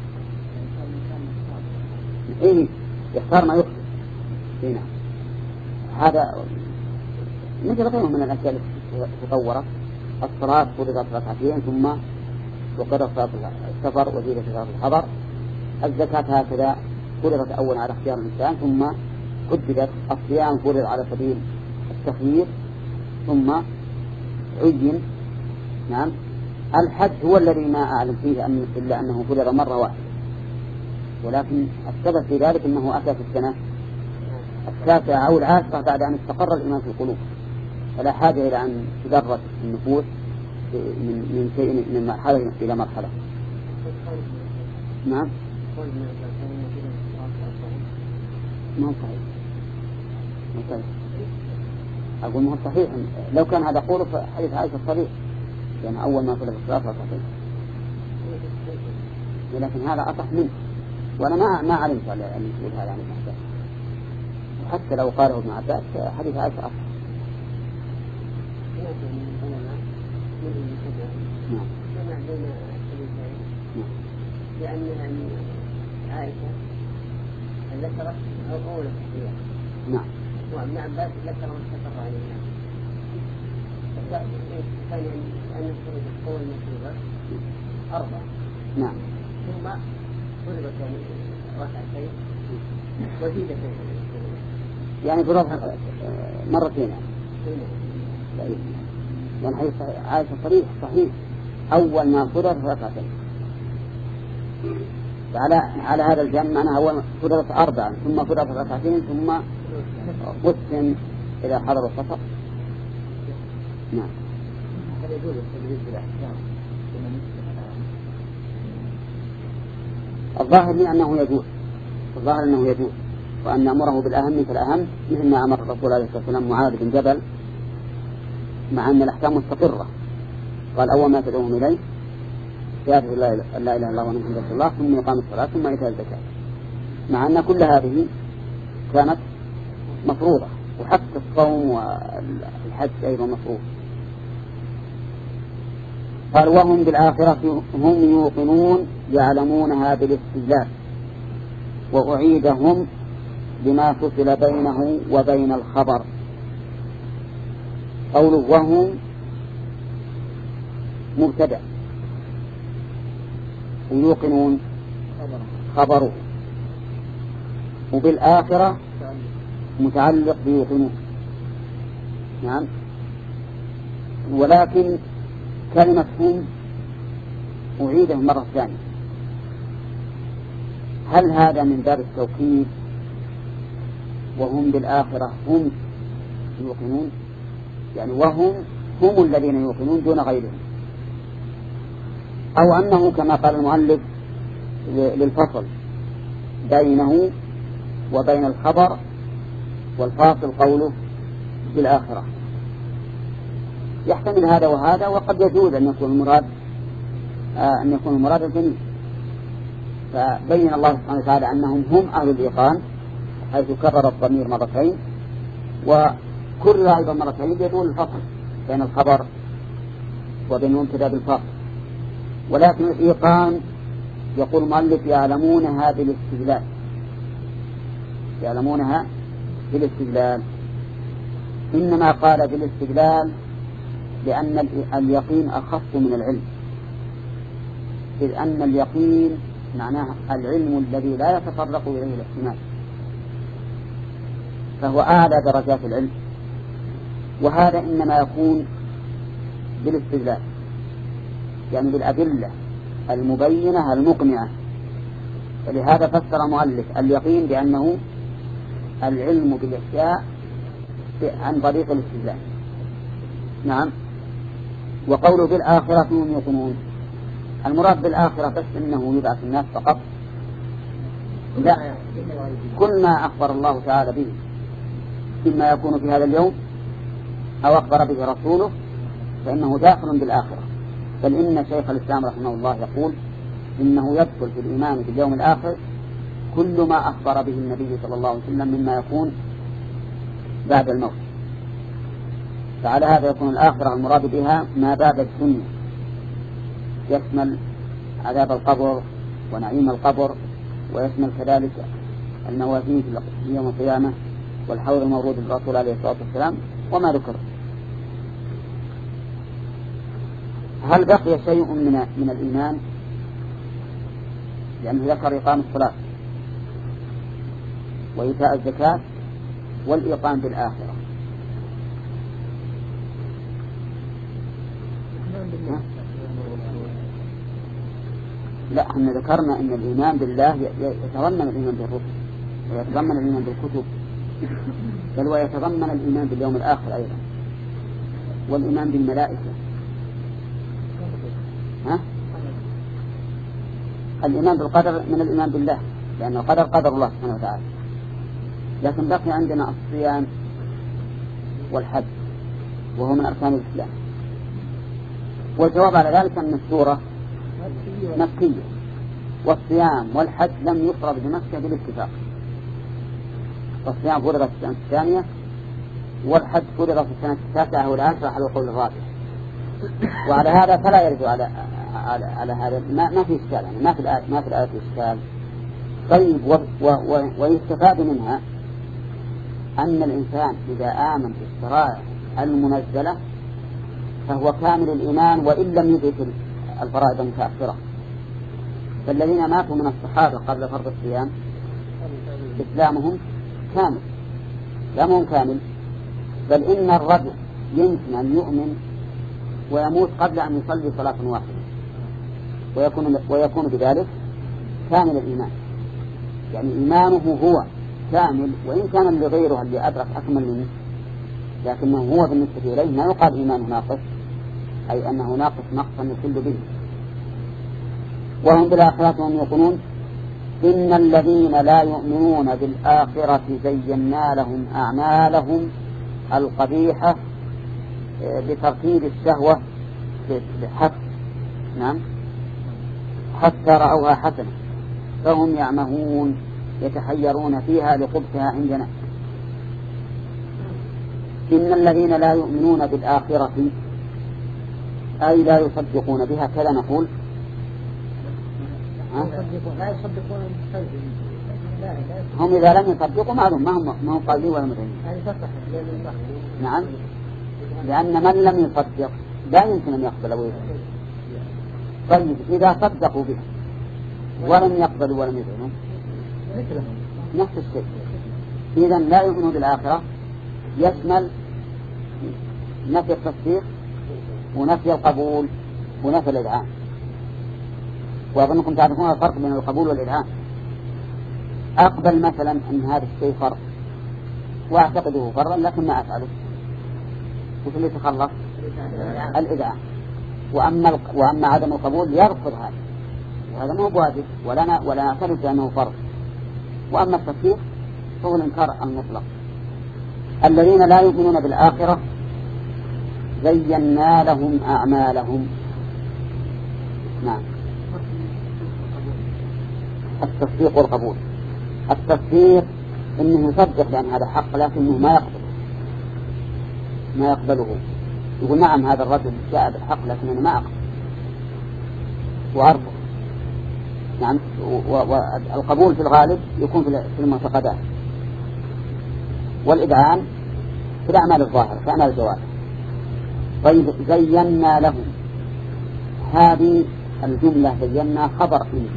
إيه يختار ما يخرج. إيه نعم. هذا مثل غيره من الأشياء التي تطورت. الصلاة فرضت ركعتين ثم وقدر صلاة السفر وزيدت صلاة الحضر. الزكاة هكذا فرضت أولا على اختيار الإنسان ثم قدرت. الصيام فرض على سبيل التخيير ثم عين. نعم. الحج هو الذي ما أعلم فيه أن إلا أنه فرض مرة واحدة، ولكن السبب في ذلك أنه أتى في السنة التاسعة أو العاشرة بعد أن استقر الإيمان في القلوب، فلا حاجة إلى أن تدرج النفوس من من شيء من مرحلة إلى مرحلة. نعم. ما هو صحيح. ما صحيح. أقول ما هو صحيح. لو كان هذا قوله فحديث عائشة صريح، يعني أول ما فرض الصلاة ركعتين، ولكن هذا أصح منه، وأنا ما ما علمت على أن يقول هذا عن ابن عباس، وحتى لو قاله ابن عباس حديث عائشة أصح. نعم. لأن عائشة ذكرت أول التحرير. نعم. وابن عباس ذكر ما استقر عليه. كان أن يخرج القول المفروضة أربعة. نعم. ثم فرضت يعني ركعتين وزيدت يعني فرضها مرتين. يعني حديث عائشة صريح صحيح، أول ما فرض ركعتين. على على هذا الجمع معناها أول فرضت أربعة ثم فرضت ركعتين ثم قسم إلى حضر السفر. نعم. هل يجوز التدريج بالأحكام؟ الظاهر من أنه يجوز، الظاهر أنه يجوز، وأن نأمره بالأهم فالأهم، مثل ما أمر الرسول عليه الصلاة والسلام معاذ بن جبل، مع أن الأحكام مستقرة. قال أول ما تدعوهم إليه شهادة لا إله إلا الله وأن محمدا رسول الله ثم إقام الصلاة ثم إيتاء الزكاة، مع أن كل هذه كانت مفروضة، وحتى الصوم والحج أيضا مفروض. قال وهم بالآخرة هم يوقنون يعلمونها بالاستدلال، وأعيدهم بما فصل بينه وبين الخبر. قوله وهم مبتدأ ويوقنون خبره، وبالآخرة متعلق بيوقنون. نعم. ولكن كلمة هم أعيده مرة ثانية، هل هذا من باب التوكيد وهم بالآخرة هم يوقنون، يعني وهم هم الذين يوقنون دون غيرهم، أو أنه كما قال المؤلف للفصل بينه وبين الخبر والفاصل قوله بالآخرة؟ يحتمل هذا وهذا، وقد يجوز أن يكون المراد آه أن يكون المراد الجميع. فبين الله سبحانه وتعالى أنهم هم أهل الإيقان حيث كرر الضمير مرتين، وكرر أيضا مرتين يدل الفصل بين الخبر وبين المبتدأ بالفاصل. ولكن الإيقان يقول المؤلف يعلمونها بالاستدلال، يعلمونها بالاستدلال. إنما قال بالاستدلال لأن اليقين أخف من العلم، إذ أن اليقين معناه العلم الذي لا يتفرق إليه الاحتمال، فهو أعلى درجات العلم، وهذا إنما يكون بالاستدلال، يعني بالأدلة المبينة المقنعة. فلهذا فسر المؤلف اليقين بأنه العلم بالأشياء عن طريق الاستدلال. نعم. وقوله بالآخرة هم يوقنون، المراد بالآخرة بس أنه يبعث الناس فقط؟ لا، كل ما أخبر الله تعالى به مما يكون في هذا اليوم أو أخبر به رسوله فإنه داخل بالآخرة. بل إن شيخ الإسلام رحمه الله يقول إنه يدخل في الإيمان باليوم الآخر كل ما أخبر به النبي صلى الله عليه وسلم مما يكون بعد الموت. فعلى هذا يكون الآخرة المراد بها ما بعد الدنيا، يشمل عذاب القبر ونعيم القبر، ويشمل كذلك الموازين في يوم القيامة والحوض المورود للرسول عليه الصلاة والسلام وما ذكر. هل بقي شيء من من الإيمان؟ لأنه ذكر إقام الصلاة وإيتاء الزكاة والإقام بالآخرة. لا، احنا ذكرنا ان الايمان بالله يتضمن الايمان بالرسل ويتضمن الايمان بالكتب، بل ويتضمن الايمان باليوم الاخر ايضا والايمان بالملائكه. ها؟ الايمان بالقدر من الايمان بالله، لان القدر قدر الله سبحانه وتعالى. لكن بقي عندنا الصيام والحج وهو من اركان الاسلام. والجواب على ذلك ان السوره مكية، والصيام والحج لم يفرض بمكة بالاتفاق. والصيام فرض في السنة الثانية والحج فرض في السنة التاسعة والعاشرة على القول الراجح. وعلى هذا فلا يرجع على على, على هذا ما, ما في إشكال، يعني ما في الآية ما في الآية إشكال. طيب و و و ويستفاد منها أن الإنسان إذا آمن بالشرائع المنزلة فهو كامل الإيمان وإن لم يدرك الفرائض المتأخرة. فالذين ماتوا من الصحابة قبل فرض الصيام إسلامهم كامل، إسلامهم كامل، بل إن الرجل يمكن أن يؤمن ويموت قبل أن يصلي صلاة واحدة ويكون, ويكون بذلك كامل الإيمان. يعني إيمانه هو كامل، وإن كان لغيره اللي أدرك أكمل منه لكنه هو بالنسبة إليه ما يقال إيمانه ناقص، أي أنه ناقص نقصا يخل به. وهم بالآخرة هم يقولون إن الذين لا يؤمنون بالآخرة زينا لهم أعمالهم القبيحة بترتيب الشهوة حتى نعم حتى رأوها حسنة فهم يعمهون يتحيرون فيها لقبحها عندنا. إن الذين لا يؤمنون بالآخرة أي لا يصدقون بها، كذا نقول. لا يصدقون هم إذا لم يصدقوا معلوم ما هم ما هم قالوا ولا مدعين. نعم، لأن من لم يصدق لا يمكن أن يقبل ويصدق. طيب إذا صدقوا به ولم يقبلوا ولم يدعوا نفس الشيء. إذا لا يؤمنون بالآخرة يشمل نفي التصديق ونفي القبول ونفي الإذعان. وأظنكم تعرفون الفرق بين القبول والإذعان. أقبل مثلا أن هذا الشيء فرض وأعتقده فرضا لكن ما أفعله، وش اللي يتخلص؟ الإذعان. وأما وأما عدم القبول يرفض هذا، وهذا ما هو واجب ولا ولا نعترف بأنه فرض. وأما التصديق فهو الإنكار المطلق. الذين لا يؤمنون بالآخرة زينا لهم أعمالهم. نعم، التصديق والقبول. التصديق إنه يصدق بأن هذا حق لكنه ما يقبل ما يقبله، يقول نعم هذا الرجل جاء بالحق لكن أنا ما أقبل وأرفض. نعم. والقبول في الغالب يكون في المعتقدات، والإذعان في الأعمال الظاهرة في أعمال الجوارح. طيب زينا لهم، هذه الجملة زينا خبر إن،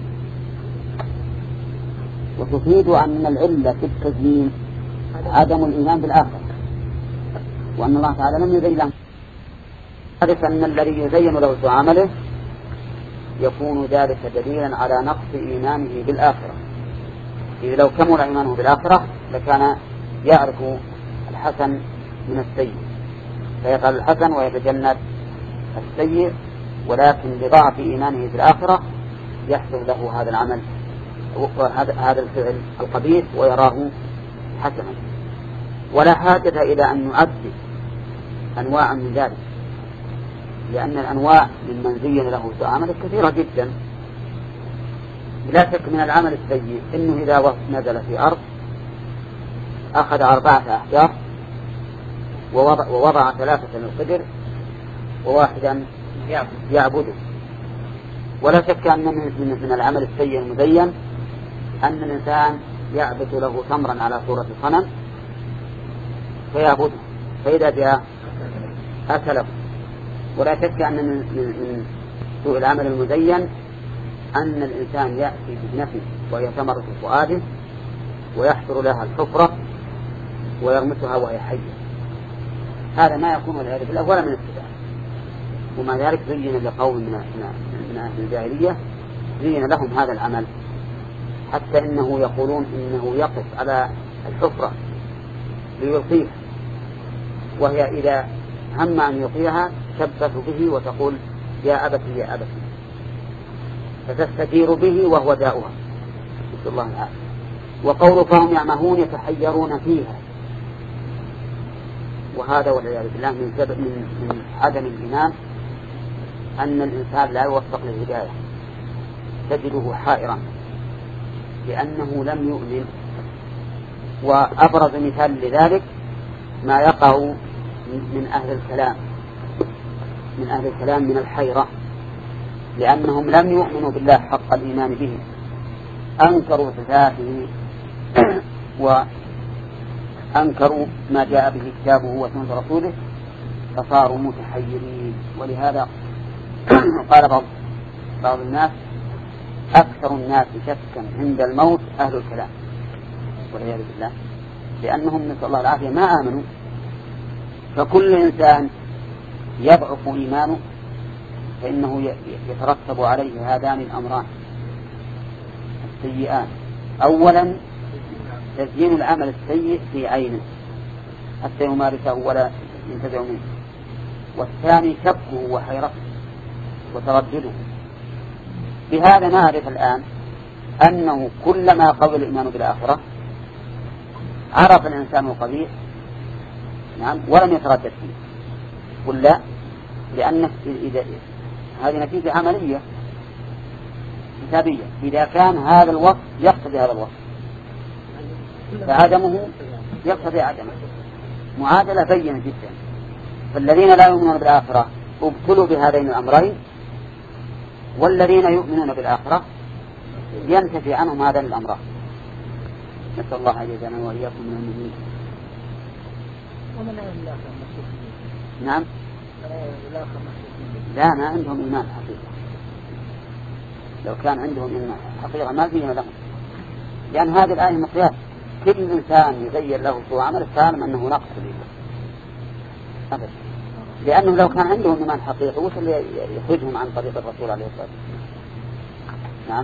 وتفيد أن العلة في التزيين عدم الإيمان بالآخرة، وأن الله تعالى لم يزين لهم. عرف أن الذي يزين له عمله يكون ذلك دليلا على نقص إيمانه بالآخرة. إذا لو كمل إيمانه بالآخرة لكان يعرف الحسن من السيء فيفعل الحسن ويتجنب السيء، ولكن لضعف إيمانه بالآخرة يحصل له هذا العمل هذا الفعل القبيح ويراه حسنا. ولا حاجة إلى أن نعدد أنواع من ذلك، لأن الأنواع ممن زين له سوء عمل كثيرة جدا. لا شك من العمل السيء إنه إذا نزل في أرض أخذ أربعة أحجار ووضع, ووضع ثلاثة للقدر وواحدا يعبده. ولا شك أن من العمل السيء المبين أن الإنسان يعبث له تمرا على صورة صنم فيعبده، فإذا جاء أكله. ولا شك أن من سوء العمل المزين أن الإنسان يأتي بابنته وهي ثمرة فؤاده ويحفر لها الحفرة ويغمسها وهي حية. هذا ما يكون والعياذ بالله ولا من ابتداء. ومع ذلك زين لقوم من من أهل الجاهلية زين لهم هذا العمل، حتى إنه يقولون إنه يقف على الحفرة ليلقيها، وهي إذا هم أن يلقيها تشبث به وتقول يا أبتي يا أبتي، فتستجير به وهو داؤها، نسأل الله العافية. وقول فهم يعمهون يتحيرون فيها، وهذا والعياذ بالله من سبب من, من عدم الإيمان أن الإنسان لا يوفق للهداية، تجده حائرا لأنه لم يؤمن. وأبرز مثال لذلك ما يقع من أهل الكلام من أهل الكلام من الحيرة، لأنهم لم يؤمنوا بالله حق الإيمان به، أنكروا صفاته وأنكروا ما جاء به كتابه وسنة رسوله فصاروا متحيرين. ولهذا قال بعض بعض الناس أكثر الناس شكا عند الموت أهل الكلام والعياذ بالله، لأنهم نسأل الله العافية ما آمنوا. فكل إنسان يضعف إيمانه فإنه يترتب عليه هذان الأمران السيئان: أولا تزيين العمل السيء في عينه حتى يمارسه ولا ينتزع منه، والثاني شكه وحيرته وتردده. بهذا نعرف الآن أنه كلما قوي الإيمان بالآخرة عرف الإنسان القبيح نعم ولم يتردد فيه، ولا لأن إذا هذه نتيجة عملية حسابية، إذا كان هذا الوصف يقتضي هذا الوصف فعدمه يقتضي عدمه، معادلة بينة جدا. فالذين لا يؤمنون بالآخرة ابتلوا بهذين الأمرين، والذين يؤمنون بالآخرة ينتفي عنهم هذين الأمرين. نسأل الله أن يجعلنا وإياكم من المؤمنين. نعم لا ما عندهم إيمان حقيقة، لو كان عندهم إيمان حقيقة ما فيها لهم، لأن هذه الآية مقياس. كل إنسان يغير له سوء عمل فعلم أنه نقص لله أبدا، لأنه لو كان عندهم إيمان حقيقي وش اللي يخرجهم عن طريق الرسول عليه الصلاة والسلام. نعم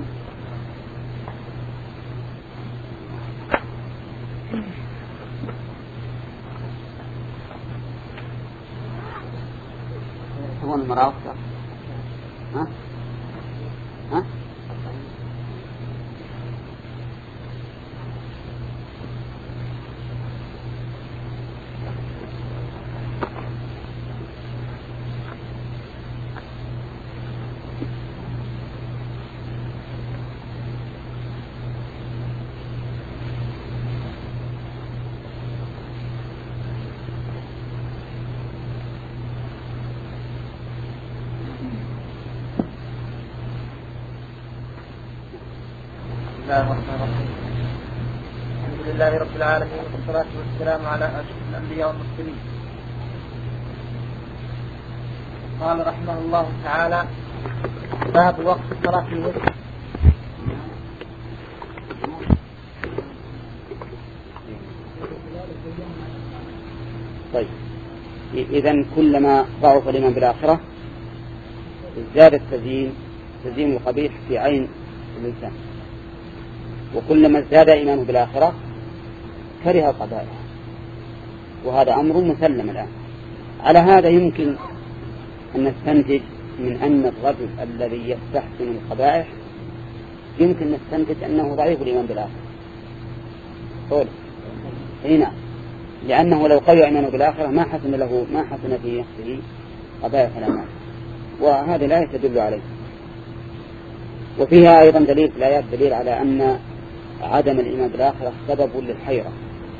تبون المرأة ها ها بسم الله الرحمن الرحيم. الحمد لله رب العالمين، والصلاة والسلام على أشرف الأنبياء والمرسلين. قال رحمه الله تعالى: باب وقت صلاة الوتر. طيب إذن كلما ضعف الإيمان بالآخرة ازداد التزيين تزيين القبيح في عين الإنسان، وكلما ازداد إيمانه بالآخرة كره القبائح، وهذا أمر مسلم الآن. على هذا يمكن أن نستنتج من أن الرجل الذي يستحسن القبائح يمكن نستنتج أنه ضعيف الإيمان بالآخرة. قول هنا، لأنه لو قوي إيمانه بالآخرة ما حسن له ما حسن في نفسه قبائح الأعمال، وهذا لا يدل عليه. وفيها أيضا دليل في الآيات دليل على أن عدم الإيمان بالآخرة سبب للحيرة،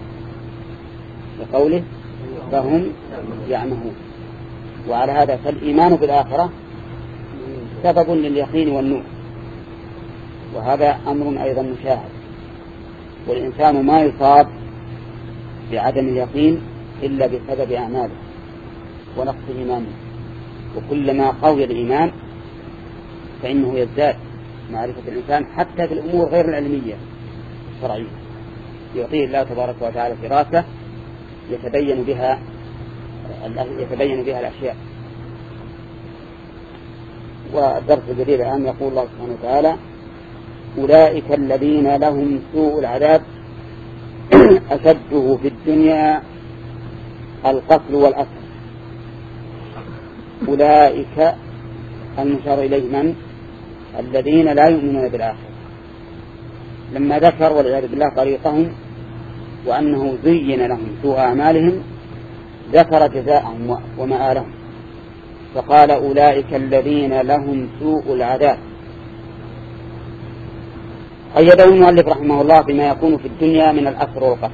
لقوله فهم يعمهون. وعلى هذا فالإيمان بالآخرة سبب لليقين والنور، وهذا أمر أيضا مشاهد. والإنسان ما يصاب بعدم اليقين إلا بسبب أعماله ونقص إيمانه، وكلما قوي الإيمان فإنه يزداد معرفة الإنسان حتى في الأمور غير العلمية الشرعية، يعطيه الله تبارك وتعالى فراسة يتبين بها يتبين بها الأشياء. والدرس الجديد الآن يقول الله سبحانه وتعالى أولئك الذين لهم سوء العذاب أشده في الدنيا القتل والأسر. أولئك المشار إليه من؟ الذين لا يؤمنون بالآخرة. لما ذكر والعياذ بالله طريقهم وأنه زين لهم سوء أعمالهم ذكر جزاءهم ومآلهم، فقال أولئك الذين لهم سوء العذاب. قيده المؤلف رحمه الله بما يكون في الدنيا من الأسر والقتل،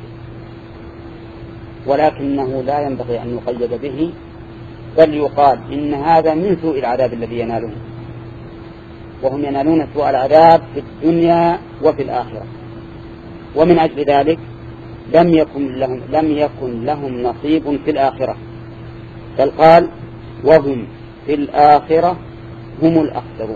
ولكنه لا ينبغي أن يقيد به، بل يقال إن هذا من سوء العذاب الذي ينالون، وهم ينالون سوء العذاب في الدنيا وفي الآخرة، ومن أجل ذلك لم يكن لهم لم يكن لهم نصيب في الآخرة، بل قال وهم في الآخرة هم الأخسرون،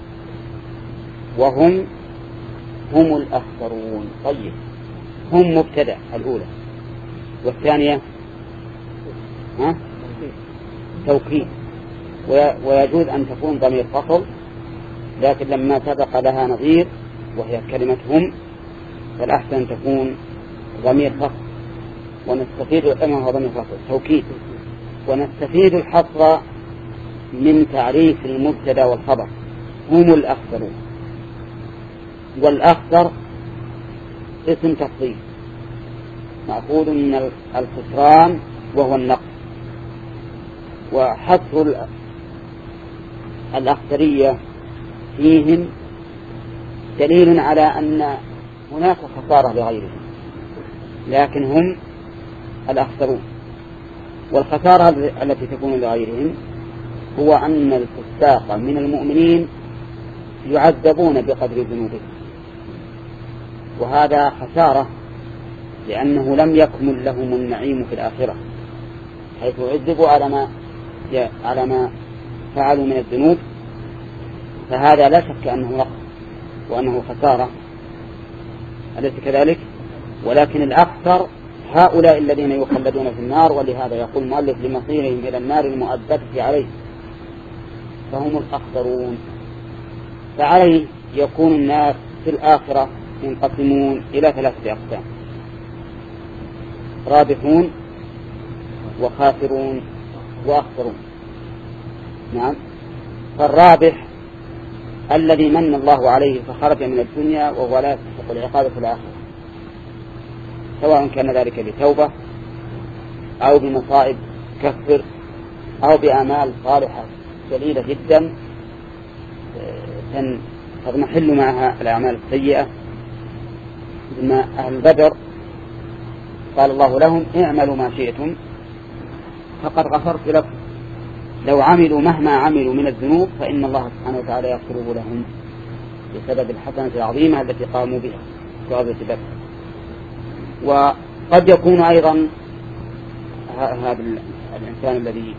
وهم هم الأخسرون. طيب، هم مبتدأ الأولى، والثانية ها توكيد، ويجوز أن تكون ضمير فصل، لكن لما سبق لها نظير وهي كلمة هم فالأحسن تكون ضمير فصل، ونستفيد أنه ضمير فصل توكيد، ونستفيد الحصر من تعريف المبتدا والخبر هم الأخسرون. والأخسر اسم تفضيل مأخوذ من الخسران وهو النقص، وحصر الأخسرية فيهم دليل على أن هناك خسارة لغيرهم، لكن هم الأخسرون. والخسارة التي تكون لغيرهم هو أن الفساق من المؤمنين يعذبون بقدر ذنوبهم، وهذا خسارة لأنه لم يكمل لهم النعيم في الآخرة، حيث عذبوا على ما على ما فعلوا من الذنوب، فهذا لا شك أنه نقص وأنه خسارة، أليس كذلك؟ ولكن الأخسر هؤلاء الذين يخلدون في النار، ولهذا يقول المؤلف لمصيرهم إلى النار المؤبدة عليه، فهم الأخسرون. فعليه يكون الناس في الآخرة ينقسمون إلى ثلاثة أقسام: رابحون وخاسرون وأخسرون. نعم، فالرابح الذي من الله عليه فخرج من الدنيا وهو لا يستحق العقاب في الآخرة، سواء كان ذلك بتوبة أو بمصائب كفر أو بأعمال صالحة جليلة جدا تضمحل معها الأعمال السيئة. بما أهل بدر قال الله لهم اعملوا ما شئتم فقد غفرت لكم، لو عملوا مهما عملوا من الذنوب فإن الله سبحانه وتعالى يغفره لهم بسبب الحسنة العظيمة التي قاموا بها في غزوة بدر. وقد يكون أيضا هذا الإنسان الذي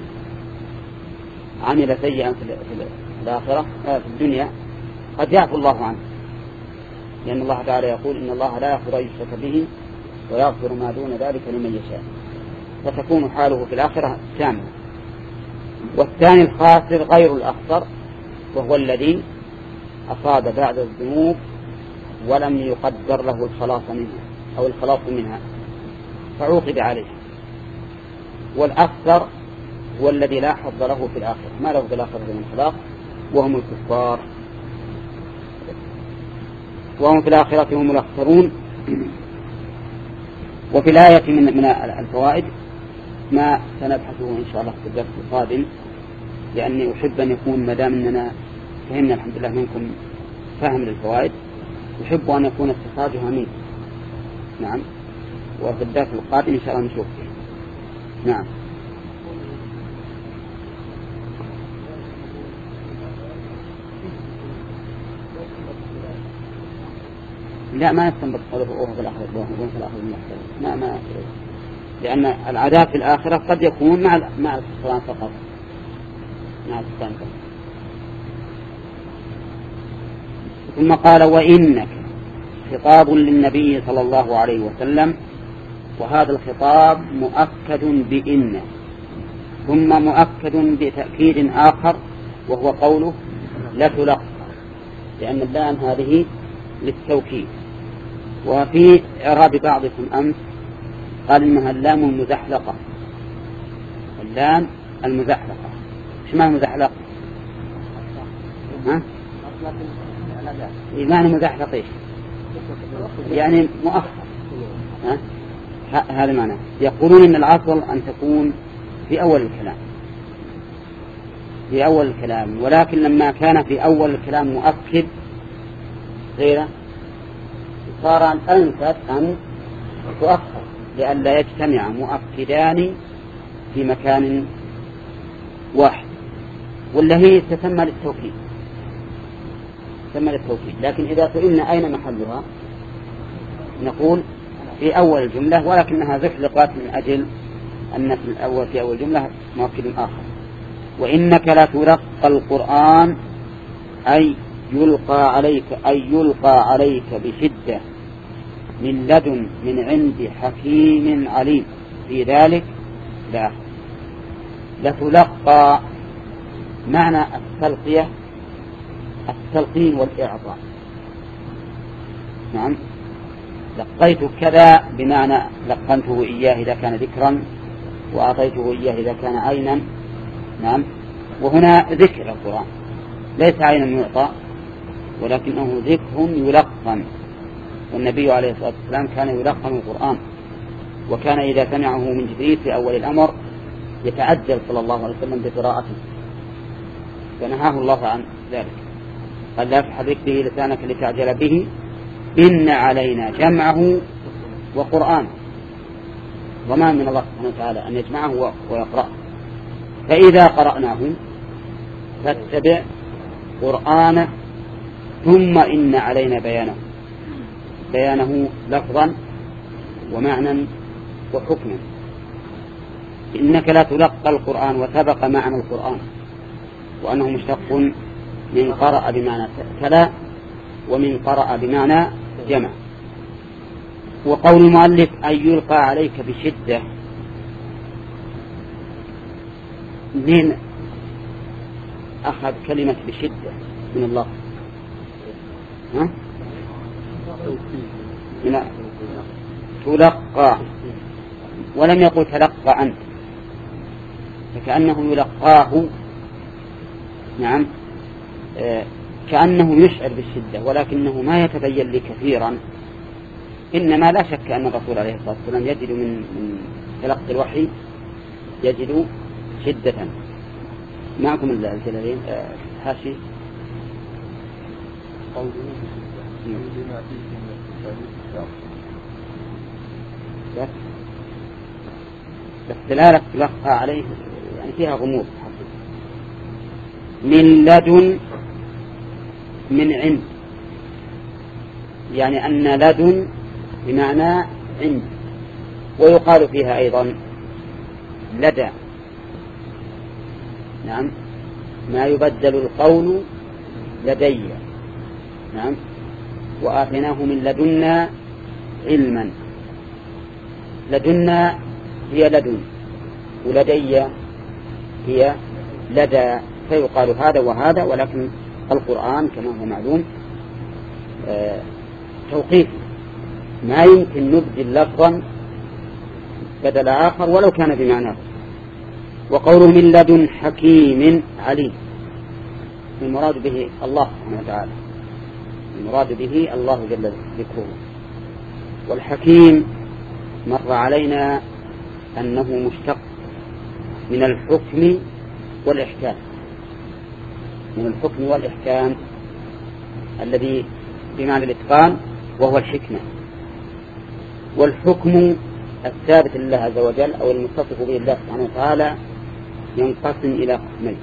عمل سيئا في الآخرة في الدنيا قد يعفو الله عنه، لأن الله تعالى يقول إن الله لا يغفر أن يشرك به ويغفر ما دون ذلك لمن يشاء، فتكون حاله في الآخرة كاملة. والثاني الخاسر غير الأخسر وهو الذي أصاب بعد الذنوب ولم يقدر له الخلاص منها أو الخلاص منها فعوقب عليه. والأكثر هو الذي لا حظ له في الآخرة، ما له في الآخرة من خلاق، وهم الكفار، وهم في الآخرة هم الأخسرون. وفي الآية من من الفوائد ما سنبحثه إن شاء الله في الدرس القادم، لأني أحب أن يكون ما دام أننا فهمنا الحمد لله منكم فهم للفوائد، أحب أن يكون استخراجها منكم. نعم، وفي الدرس القادم إن شاء الله نشوف فيه. نعم. لا، ما يستنبط قوله في الآخرة وهم في الآخرة من الأخسرين، ما ما لأن العذاب في الآخرة قد يكون مع مع الخسران فقط، مع الخسران فقط. ثم قال: وإنك خطاب للنبي صلى الله عليه وسلم، وهذا الخطاب مؤكد بإن، ثم مؤكد بتأكيد آخر وهو قوله لتلقى، لأن اللام هذه للتوكيد. وفي إعراب بعضكم أمس قال إنها اللام المزحلقة، اللام المزحلقة. إيش معنى مزحلقة؟ ها؟ معنى مزحلقة إيش؟ يعني مؤخر. ها؟ هذا معنى. يقولون إن الأصل أن تكون في أول الكلام، في أول الكلام، ولكن لما كان في أول الكلام مؤكد غيره صار الأنسب أن تؤخر لئلا يجتمع مؤكدان في مكان واحد، ولا هي تسمى للتوكيد، تسمى للتوكيد. لكن إذا سئلنا أين محلها نقول في أول الجملة، ولكنها زحلقت من أجل أن في الأول في أول جملة مؤكد آخر. وإنك لا تلقى القرآن أي يلقى عليك أي يلقى عليك بشدة من لدن من عند حكيم عليم في ذلك لا لتلقى معنى التلقية التلقين والإعطاء. نعم، لقيت كذا بمعنى لقنته إياه إذا كان ذكرا، وأعطيته إياه إذا كان عينا. نعم، وهنا ذكر القرآن ليس عينا يعطى ولكنه ذكر يلقن، والنبي عليه الصلاة والسلام كان يلقن القرآن، وكان إذا سمعه من جبريل في أول الأمر يتعجل صلى الله عليه وسلم بقراءته، فنهاه الله عن ذلك. قال: لا تحرك به لسانك لتعجل به إن علينا جمعه وقرآن. وما من الله سبحانه وتعالى أن يجمعه ويقرأ. فإذا قرأناه فاتبع قرآنه ثم إن علينا بيانه، بيانه لفظا ومعنى وحكما. إنك لا تلقى القرآن، وسبق معنى القرآن وأنه مشتق من قرأ بمعنى تلا ومن قرأ بمعنى جمع. وقول المؤلف أن يلقى عليك بشدة، من أخذ كلمة بشدة من الله؟ ها؟ من تلقى، ولم يقل تلقى أنت، فكأنه يلقاه. نعم، آه كأنه يشعر بالشدة ولكنه ما يتبين لي كثيرا. إنما لا شك أن الرسول عليه الصلاة والسلام يجد من, من تلقي الوحي يجد شدة. معكم الجلالين حاشي بس دلالة تلقى عليه يعني فيها غموض. من لدن من عند، يعني أن لدن بمعنى عند، ويقال فيها أيضا لدى. نعم، ما يبدل القول لدي. نعم، وآتيناه من لدنا علما. لدنا هي لدن، ولدي هي لدى، فيقال هذا وهذا، ولكن القرآن كما هو معلوم آه توقيف، ما يمكن نبدل لفظا بدل آخر ولو كان بمعناه. وقوله من لدن حكيم عليم، المراد به الله سبحانه وتعالى، المراد به الله جل ذكره. والحكيم مر علينا أنه مشتق من الحكم والإحكام، من الحكم والإحكام الذي بمعنى الإتقان وهو الحكمة. والحكم الثابت لله عز وجل أو المتصف به الله سبحانه وتعالى ينقسم إلى قسمين: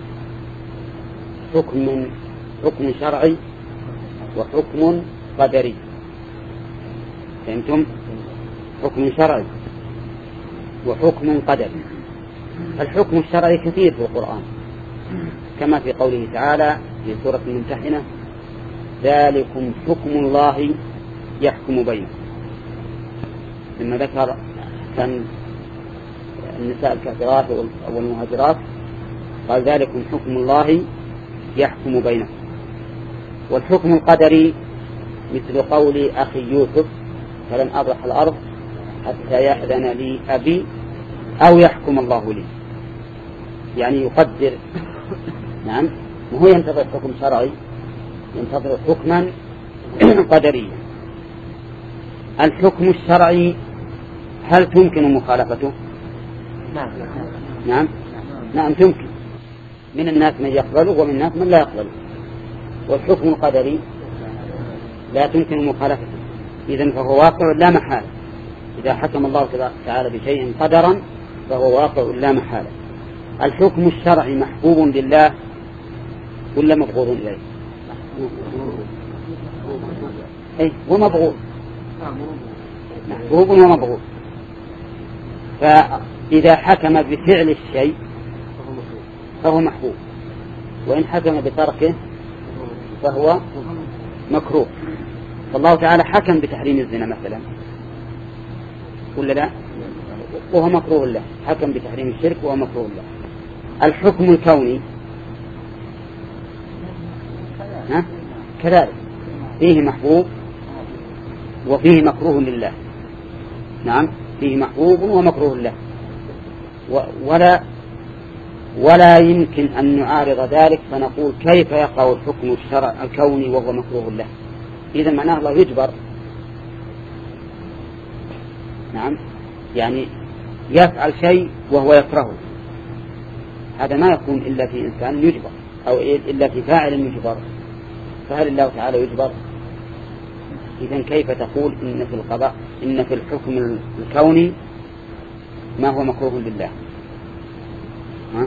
حكم حكم شرعي وحكم قدري. فهمتم؟ حكم شرعي وحكم قدري. الحكم الشرعي كثير في القرآن، كما في قوله تعالى في سورة الممتحنة: ذلكم حكم الله يحكم بينكم. لما ذكر كان النساء الكافرات والمهاجرات قال: ذلكم حكم الله يحكم بينكم. والحكم القدري مثل قول أخي يوسف: فلن أبرح الأرض حتى يأذن لي أبي أو يحكم الله لي، يعني يقدر. نعم، وهو ينتظر حكم شرعي، ينتظر حكما قدريا. الحكم الشرعي هل تمكن مخالفته؟ نعم نعم نعم تمكن، من الناس من يقبله ومن الناس من لا يقبله. والحكم القدري لا تمكن مخالفته، إذن فهو واقع لا محالة. إذا حكم الله تعالى بشيء قدرا فهو واقع لا محالة. الحكم الشرعي محبوب لله ولا مبغوض إليه؟ أي ومبغوض، محبوب ومبغوض. فإذا حكم بفعل الشيء فهو محبوب، وإن حكم بتركه فهو مكروه. فالله تعالى حكم بتحريم الزنا مثلا ولا لا؟ وهو مكروه له. حكم بتحريم الشرك وهو مكروه له. الحكم الكوني ها؟ كذلك فيه محبوب وفيه مكروه لله. نعم، فيه محبوب ومكروه له، ولا ولا يمكن أن نعارض ذلك فنقول كيف يقع الحكم الشرع الكوني وهو مكروه له. إذا معناه الله يجبر. نعم، يعني يفعل شيء وهو يكرهه، هذا ما يكون إلا في إنسان يجبر أو إلا في فاعل يجبر. فهل الله تعالى يجبر؟ إذن كيف تقول إن في القضاء إن في الحكم الكوني ما هو مكروه لله؟ ها؟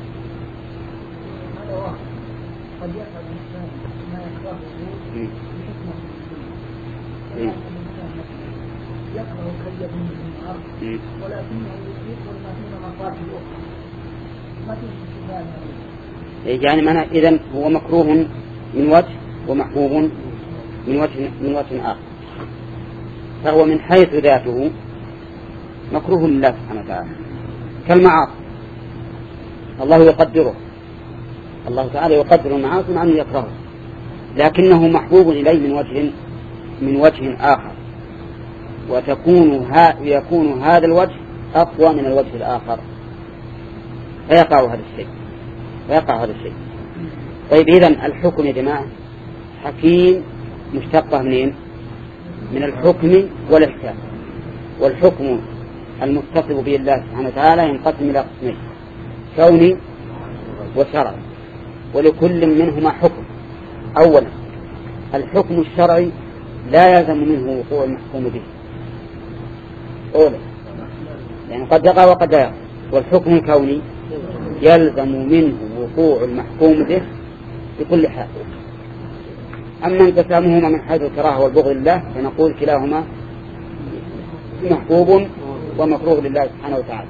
قد يفعل الإنسان ما يكرهه بحكمة إيه. يكره كيد من الأرض ولكنه يصيب والمدينة مصارف الأخرى ما فيه شباب. يعني معنى إذن هو مكروه من وجه ومحبوب من وجه من وجه آخر، فهو من حيث ذاته مكروه لله سبحانه وتعالى كالمعاصي. الله يقدره، الله تعالى يقدر المعاصي مع أنه يكرهه، لكنه محبوب إليه من وجه من وجه آخر، وتكون ها يكون هذا الوجه أقوى من الوجه الآخر، فيقع هذا الشيء فيقع هذا الشيء. طيب، إذن الحكم يا جماعة حكيم مشتقة منين؟ من الحكم والإحكام. والحكم المتصف به الله سبحانه وتعالى ينقسم إلى قسمين: كوني وشرعي، ولكل منهما حكم. أولا، الحكم الشرعي لا يلزم منه وقوع المحكوم به أولا، يعني قد يقع وقد لا يقع. والحكم الكوني يلزم منه وقوع المحكوم به بكل حال. أما انقسامهما من حيث الكراهة والبغض لله فنقول كلاهما محبوب ومكروه لله سبحانه وتعالى.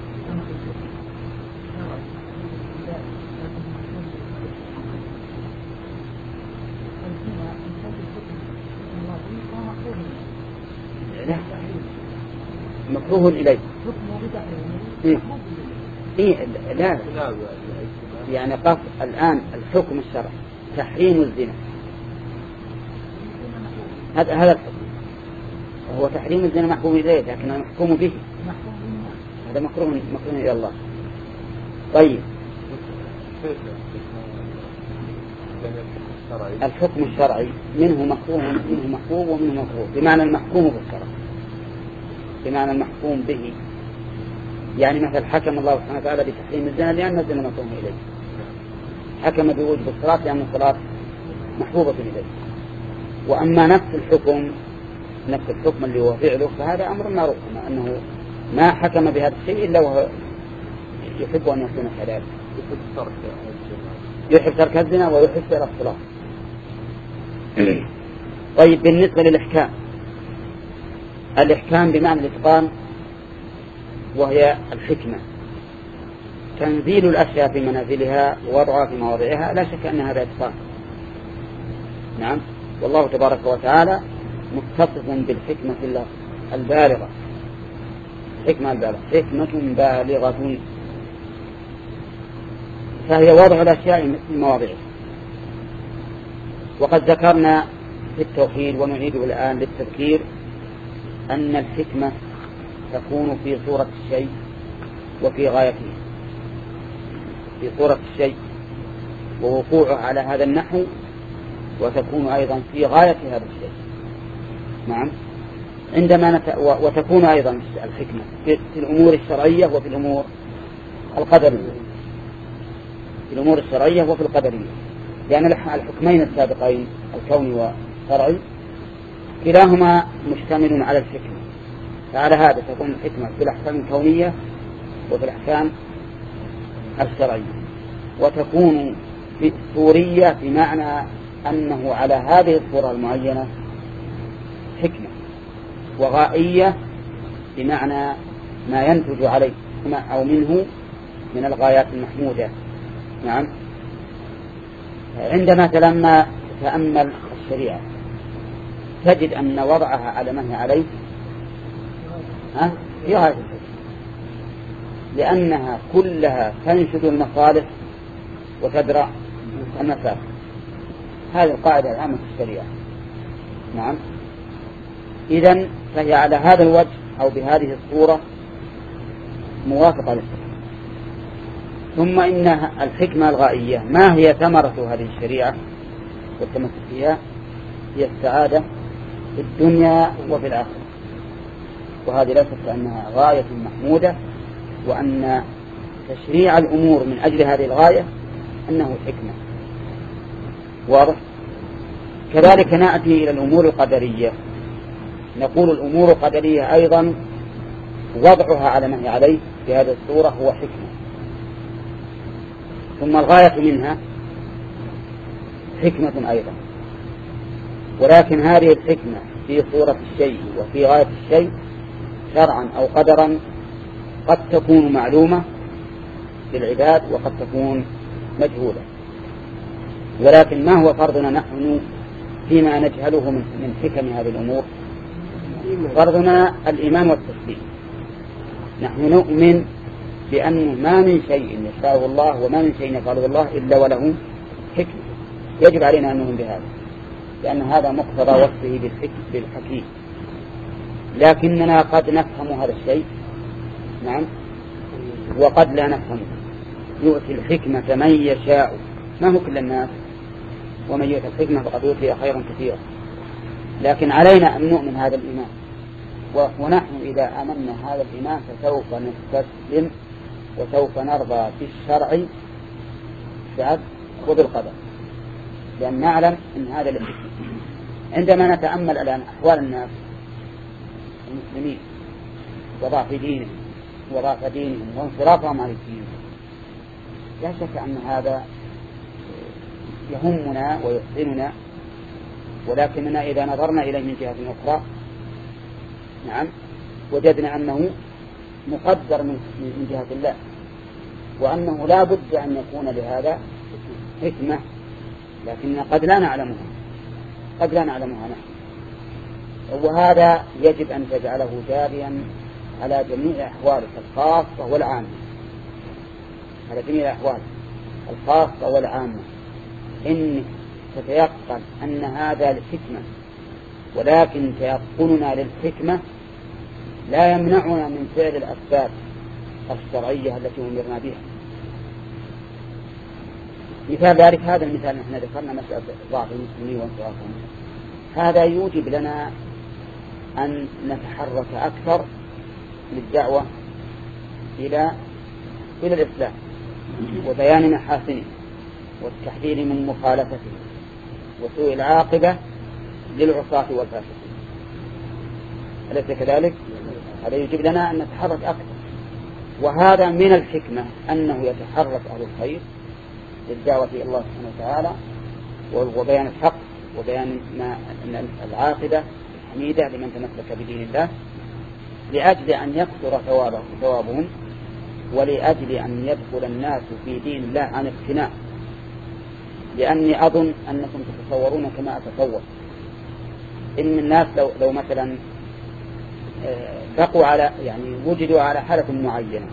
لا، مكروه إليه. إيه؟ إيه؟ لا، يعني قف الآن الحكم الشرعي تحريم الزنا، هذا هذا الحكم. هو تحريم الزنا محكوم إليه لكن محكوم به، هذا مكروه مكروه إلى الله. طيب الحكم الشرعي منه محكوم منه محكوم ومنه مكروه، بمعنى المحكوم بالشرع، بمعنى المحكوم به. يعني مثل حكم الله سبحانه وتعالى بتحريم الزنا لأن الزنا مكروه إليه، حكم بوجوب الصلاة لأن الصلاة محبوبة إليه. وأما نفس الحكم نفس الحكم اللي هو فعله فهذا أمر معروف، أنه ما حكم بهذا الشيء إلا وهو يحب أن يكون كذلك، يحب ترك الزنا ويحب فعل الصلاة. طيب بالنسبة للإحكام، الإحكام بمعنى الإتقان وهي الحكمة، تنزيل الأشياء في منازلها ووضعها في مواضعها، لا شك أن هذا إتقان. نعم، والله تبارك وتعالى متصف بالحكمة البالغة، حكمة البالغة، حكمة بالغة، فهي وضع الأشياء في مواضعها. وقد ذكرنا في التوحيد ونعيده الآن للتذكير أن الحكمة تكون في صورة الشيء وفي غايته، في صورة الشيء ووقوعه على هذا النحو، وتكون أيضا في غاية هذا الشيء. نعم، عندما نت... وتكون أيضا الحكمة في الأمور الشرعية وفي الأمور القدرية، في الأمور الشرعية وفي القدرية، لأن الحكمين السابقين الكوني والشرعي كلاهما مشتمل على الحكمة، فعلى هذا تكون الحكمة في الأحكام الكونية وفي الأحكام الشرعية. وتكون في الصورية بمعنى أنه على هذه الصورة المعينة حكمة، وغائية بمعنى ما ينتج عليه أو منه من الغايات المحمودة. نعم، عندما تلما تأمل الشريعة تجد أن وضعها على ما هي عليه ها في غاية الحكمة، لأنها كلها تنشد المصالح وتدرع المفاسد. هذه القاعدة العامة في الشريعة. نعم، إذن فهي على هذا الوجه أو بهذه الصورة موافقة للحكمة. ثم إن الحكمة الغائية ما هي ثمرة هذه الشريعة والتمسك فيها؟ هي السعادة في الدنيا وفي الآخرة، وهذه لا شك أنها غاية محمودة، وأن تشريع الأمور من أجل هذه الغاية أنه حكمة. واضح؟ كذلك نأتي إلى الأمور القدرية، نقول الأمور القدرية أيضا وضعها على ما هي عليه في هذه الصورة هو حكمة. ثم الغاية منها حكمة أيضا، ولكن هذه الحكمة في صورة الشيء وفي غاية الشيء شرعا أو قدرا قد تكون معلومة للعباد وقد تكون مجهولة. ولكن ما هو فرضنا نحن فيما نجهله من حكم هذه الأمور؟ فرضنا الإيمان والتسليم. نحن نؤمن بأنه ما من شيء يشاءه الله وما من شيء يفعله الله إلا وله حكمة، يجب علينا أن نؤمن بهذا، لأن هذا مقتضى وصفه بالحكيم. لكننا قد نفهم هذا الشيء، نعم، وقد لا نفهمه. يؤتي الحكمة من يشاء، ما هو كل الناس، ومن يؤتي الحكمة فقد أوتي خيرا كثيرا. لكن علينا أن نؤمن هذا الإيمان، ونحن إذا آمنا هذا الإيمان فسوف نستسلم وسوف نرضى بالشرع وبالقدر، لأن نعلم أن هذا الحكمة. عندما نتأمل الآن أحوال الناس المسلمين وضعف دينهم وضعف دينهم وانصرافهم عن الدين، لا شك أن هذا يهمنا ويحزننا، ولكننا إذا نظرنا إليه من جهة أخرى نعم وجدنا أنه مقدر من جهة الله، وأنه لا بد أن يكون لهذا حكمة، لكننا قد لا نعلمها قد لا نعلمها نحن. وهذا يجب أن تجعله جاريا على جميع أحوالك الخاصة والعامة، على جميع الأحوال الخاصة والعامة، إنك تتيقن أن هذا لحكمة، ولكن تيقننا للحكمة لا يمنعنا من فعل الأسباب الشرعية التي أمرنا بها. مثال ذلك هذا المثال نحن ذكرنا مسألة ضعف المسلمين وانصرافهم، هذا يوجب لنا أن نتحرك أكثر للدعوة إلى إلى الإسلام وبيان محاسنه والتحذير من مخالفته وسوء العاقبة للعصاة والفاسقين. أليس كذلك؟ هذا يجب لنا أن نتحرك أكثر، وهذا من الحكمة أنه يتحرك أهل الخير للدعوة إلى الله سبحانه وتعالى وبيان الحق وبيان ما العاقبة الحميدة لمن تمسك بدين الله، لأجل أن يكثر ثوابهم ولأجل أن يدخل الناس في دين الله عن اقتناع. لأني أظن أنكم تتصورون كما أتصور إن الناس لو, لو مثلا بقوا على يعني وجدوا على حالة معينة،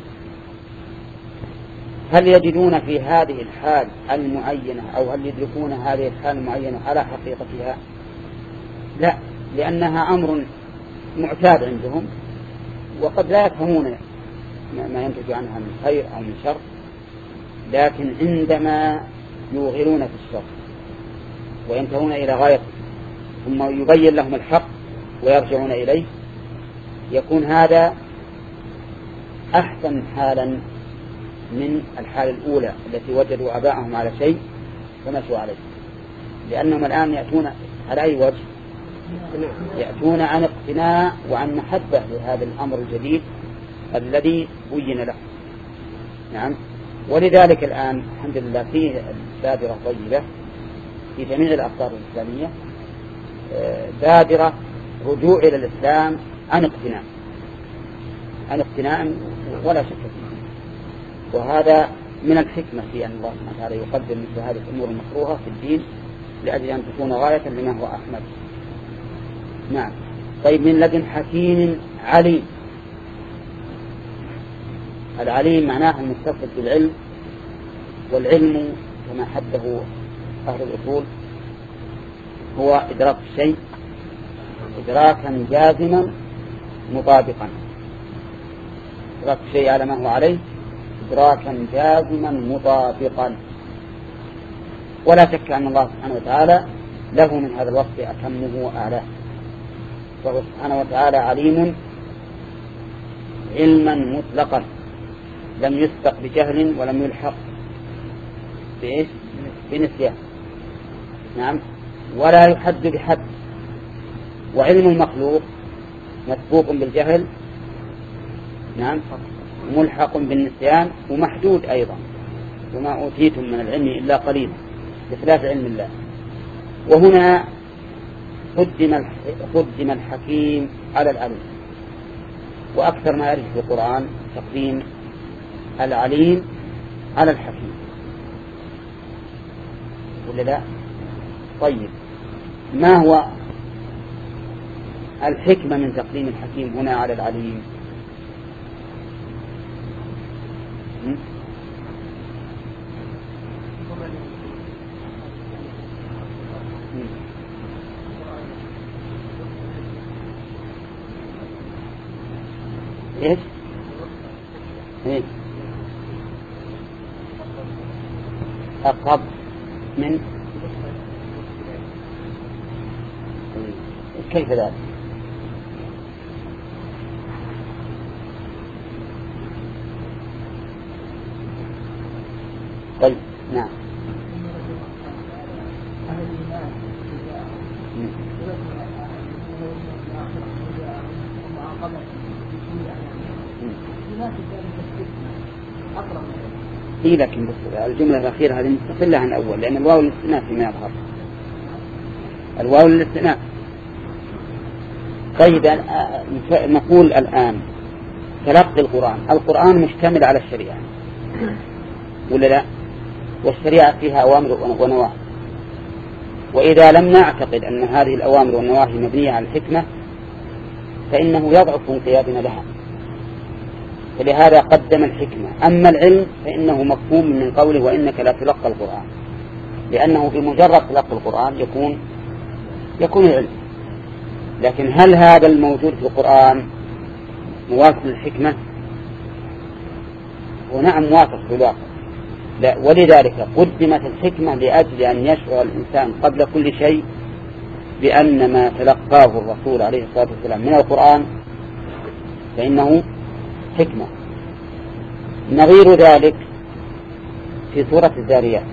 هل يجدون في هذه الحال المعينة أو هل يدركون هذه الحال المعينة على حقيقتها؟ لا، لأنها أمر معتاد عندهم وقد لا يفهمون ما ينتج عنها من خير أو من شر، لكن عندما يوغلون في الشر وينتهون إلى غاية ثم يبين لهم الحق ويرجعون إليه، يكون هذا أحسن حالا من الحالة الأولى التي وجدوا آباءهم على شيء فمشوا عليه. لأنهم الآن يأتون على أي وجه؟ يأتون عن اقتناع وعن محبة لهذا الأمر الجديد الذي بين له. نعم. ولذلك الآن الحمد لله فيه بادرة طيبة في جميع الأقطار الإسلامية، بادرة رجوع إلى الإسلام عن اقتناع عن اقتناع ولا شك فيه. وهذا من الحكمة في أن الله سبحانه وتعالى يقدم مثل هذه الأمور المكروهة في الدين لأجل أن تكون غاية لما هو أحمد. نعم. طيب، من لدن حكيم عليم. العليم معناه المتصف بالعلم، والعلم كما حده أهل الأصول هو إدراك الشيء إدراكا جازما مطابقا، إدراك الشيء على ما هو عليه إدراكا جازما مطابقا. ولا شك أن الله سبحانه وتعالى له من هذا الوصف أتمه وأعلاه، فهو سبحانه وتعالى عليم علما مطلقا لم يسبق بجهل ولم يلحق بإيش؟ بنسيان. نعم. ولا يحد بحد. وعلم المخلوق مسبوق بالجهل، نعم، ملحق بالنسيان ومحدود أيضا، وما أوتيتم من العلم إلا قليلا، بخلاف علم الله. وهنا قدم قدم الحكيم على العليم، وأكثر ما يرد في القرآن تقديم العليم على الحكيم، ولا لا؟ طيب، ما هو الحكمة من تقديم الحكيم هنا على العليم؟ م? ايش؟ ايه؟ أقرب من كيف ذلك؟ طيب، نعم. إيه، لكن بس الجملة الأخيرة هذه مستقلة عن الأول، لأن الواو للاستئناف فيما يظهر، الواو للاستئناف. طيب، نقول الآن تلقي القرآن، القرآن مشتمل على الشريعة ولا لا؟ والشريعة فيها أوامر ونواهي، وإذا لم نعتقد أن هذه الأوامر والنواهي مبنية على الحكمة فإنه يضعف انقيادنا لها، فلهذا قدم الحكمة. أما العلم فإنه مفهوم من قوله وإنك لا تلقى القرآن، لأنه بمجرد تلقي القرآن يكون يكون العلم. لكن هل هذا الموجود في القرآن موافق للحكمة؟ ونعم موافق في الواقع، لا، ولذلك قدمت الحكمة لأجل أن يشعر الإنسان قبل كل شيء بأن ما تلقاه الرسول عليه الصلاة والسلام من القرآن فإنه حكمة. نظير ذلك في سورة الذاريات،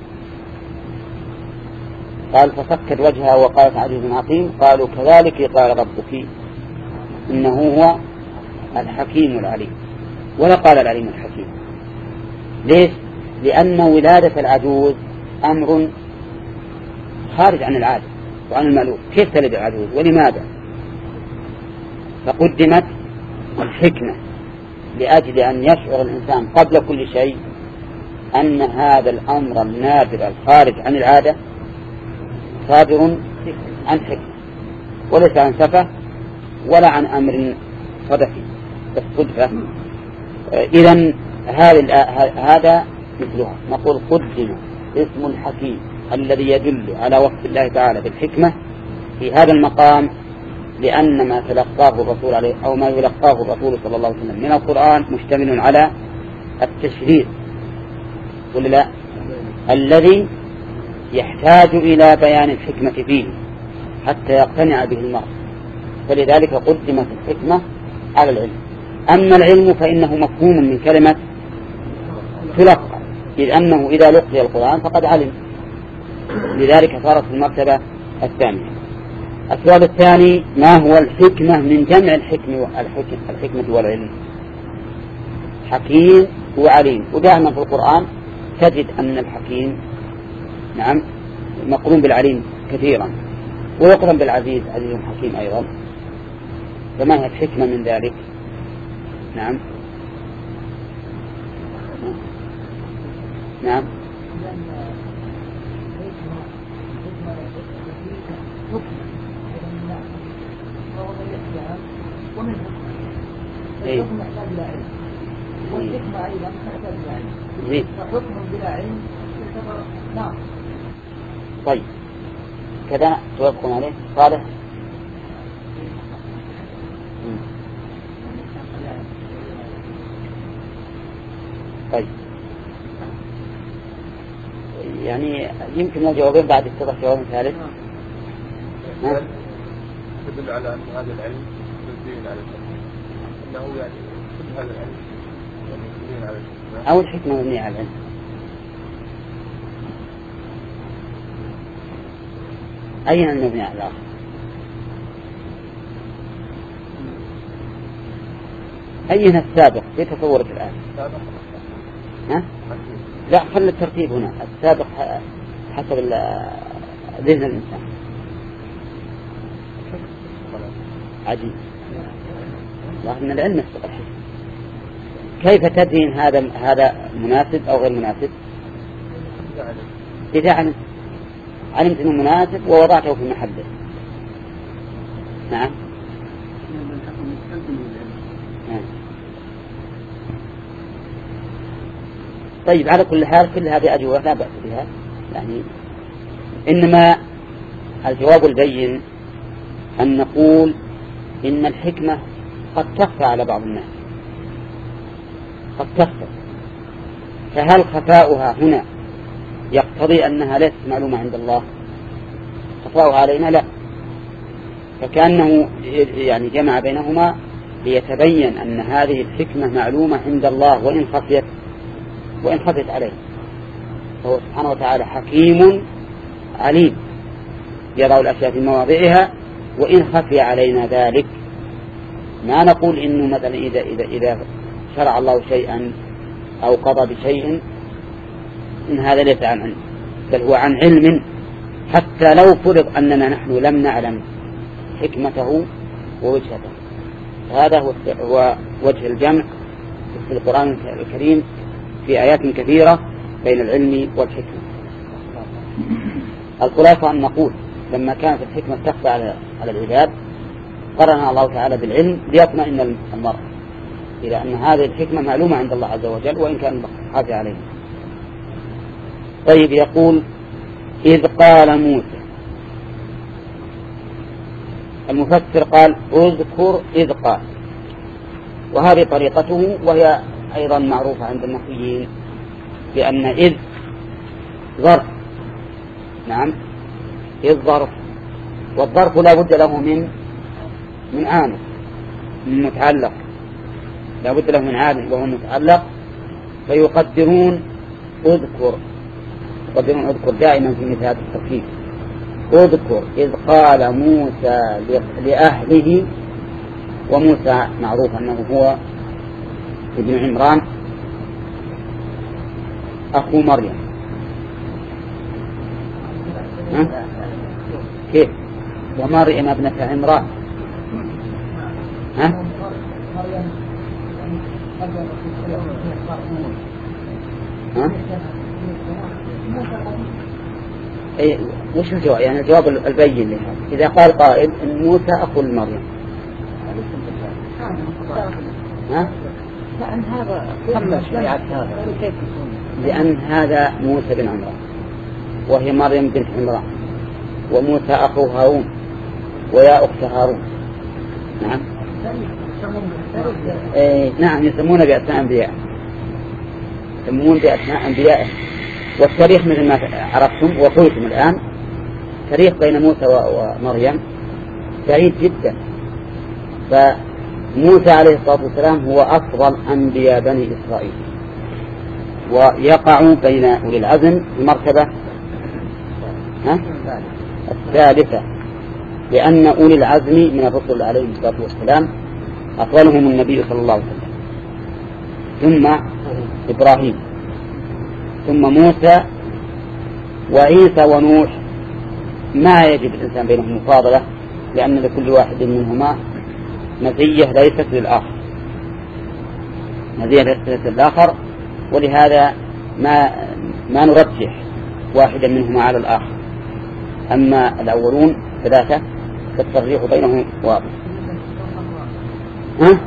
قال فسكت وجهها وقالت عزيز عقيم، قالوا كذلك قال ربك إنه هو الحكيم العليم، ولا قال العليم الحكيم. ليش؟ لأن ولادة العجوز أمر خارج عن العادة وعن المألوف. كيف تلد العجوز ولماذا؟ فقدمت الحكمة لأجل أن يشعر الإنسان قبل كل شيء أن هذا الأمر النادر الخارج عن العادة صادر عن حكمة وليس عن سفة ولا عن أمر صدفي بس صدفة. إذن هذا مثلها، نقول قدم اسم الحكيم الذي يدل على وصف الله تعالى بالحكمة في هذا المقام، لأن ما تلقاه الرسول عليه أو ما يلقاه الرسول صلى الله عليه وسلم من القرآن مشتمل على التشريع ولا لا، الذي يحتاج إلى بيان الحكمة فيه حتى يقتنع به المرء، فلذلك قدمت الحكمة على العلم. أما العلم فإنه مفهوم من كلمة تلقى، إذ أنه إذا لقي القرآن فقد علم، لذلك صارت في المرتبة الثانية. السؤال الثاني: ما هو الحكمة من جمع الحكمة الحكمة والعلم؟ حكيم وعليم، ودائما في القرآن تجد أن الحكيم نعم مقرون بالعليم كثيرا، ويقرن بالعزيز عزيز حكيم أيضا. فما هي الحكمة من ذلك؟ نعم نعم إيه؟ والحكمة أيضا تحتاج إلى علم، إيه؟ فحكم بلا علم يعتبر ناقص. طيب كذا توافقون عليه صالح؟ طيب يعني يمكن الجوابين بعد اتضح جواب ثالث. تدل على أن هذا العلم مبني على الحكمة، أنه يعني كل هذا العلم يعني مبني على الحكمة أو الحكمة مبنية على العلم. أين المبني على الآخر؟ أين السابق في تصورك الآن؟ السابق ها؟ لا، خلي الترتيب هنا. السابق حسب ذهن الإنسان. عجيب، لكن العلم يسبق الحكمة. كيف تدري إن هذا هذا مناسب أو غير مناسب؟ إذا علمت علمت أنه مناسب ووضعته في محله. نعم. طيب على كل حال كل هذه أجوبة لا بأس بها، يعني إنما الجواب البين أن نقول إن الحكمة قد تخفى على بعض الناس، قد تخفى، فهل خفاؤها هنا يقتضي أنها ليست معلومة عند الله؟ خفاؤها علينا لا، فكأنه يعني جمع بينهما ليتبين أن هذه الحكمة معلومة عند الله وإن خفيت وإن خفت عليه، فهو سبحانه وتعالى حكيم عليم يضع الأشياء في مواضعها وإن خفي علينا ذلك. ما نقول إنه مثلا إذا, إذا, إذا شرع الله شيئا أو قضى بشيء إن هذا ليس عن علم، بل هو عن علم، حتى لو فرض أننا نحن لم نعلم حكمته ووجهته. هذا هو وجه الجمع في القرآن الكريم في آيات كثيرة بين العلم والحكمة. الخلاصة أن نقول لما كانت الحكمة تخفى على على العباد قرنها الله تعالى بالعلم ليطمئن المرء إلى أن هذه الحكمة معلومة عند الله عز وجل وإن كان خافي عليه. طيب يقول إذ قال موسى. المفسر قال اذكر إذ قال، وهذه طريقته وهي أيضا معروفة عند النحويين بأن إذ ظرف. نعم، إذ ظرف، والظرف لا بد له من من عامل، من متعلق، لا بد له من عامل وهو متعلق، فيقدرون اذكر، يقدرون اذكر دائما في مثل هذا التركيب. اذكر إذ قال موسى لأهله، وموسى معروف أنه هو ابن عمران أخو مريم. ها؟ كيف؟ ومريم ابنة عمران. ها؟ ها؟ أي وش الجواب؟ يعني الجواب البين لها إذا قال قائل إن موسى أخو مريم. ها؟ لأن هذا قبل شريعة هذا، لأن هذا موسى بن عمران وهي مريم بنت عمران، وموسى أخو هارون ويا أخت هارون. نعم. إيه نعم، يسمون بأسماء أنبياء، يسمون بأسماء أنبياء. والتاريخ مثل ما عرفتم وقلتم الآن، تاريخ بين موسى ومريم بعيد جدا. فموسى عليه الصلاة والسلام هو أفضل أنبياء بني إسرائيل، ويقع بين أولي العزم المرتبة الثالثة، لأن أولي العزم من الرسل عليه الصلاة والسلام أفضلهم النبي صلى الله عليه وسلم، ثم إبراهيم، ثم موسى وعيسى ونوح. ما يجب الإنسان بينهم مفاضلة، لأن لكل واحد منهما مزية ليست للآخر، مزية ليست للآخر، ولهذا ما ما نرجح واحدا منهما على الآخر. أما الأولون ثلاثة فالترجيح بينهم واضح. ها؟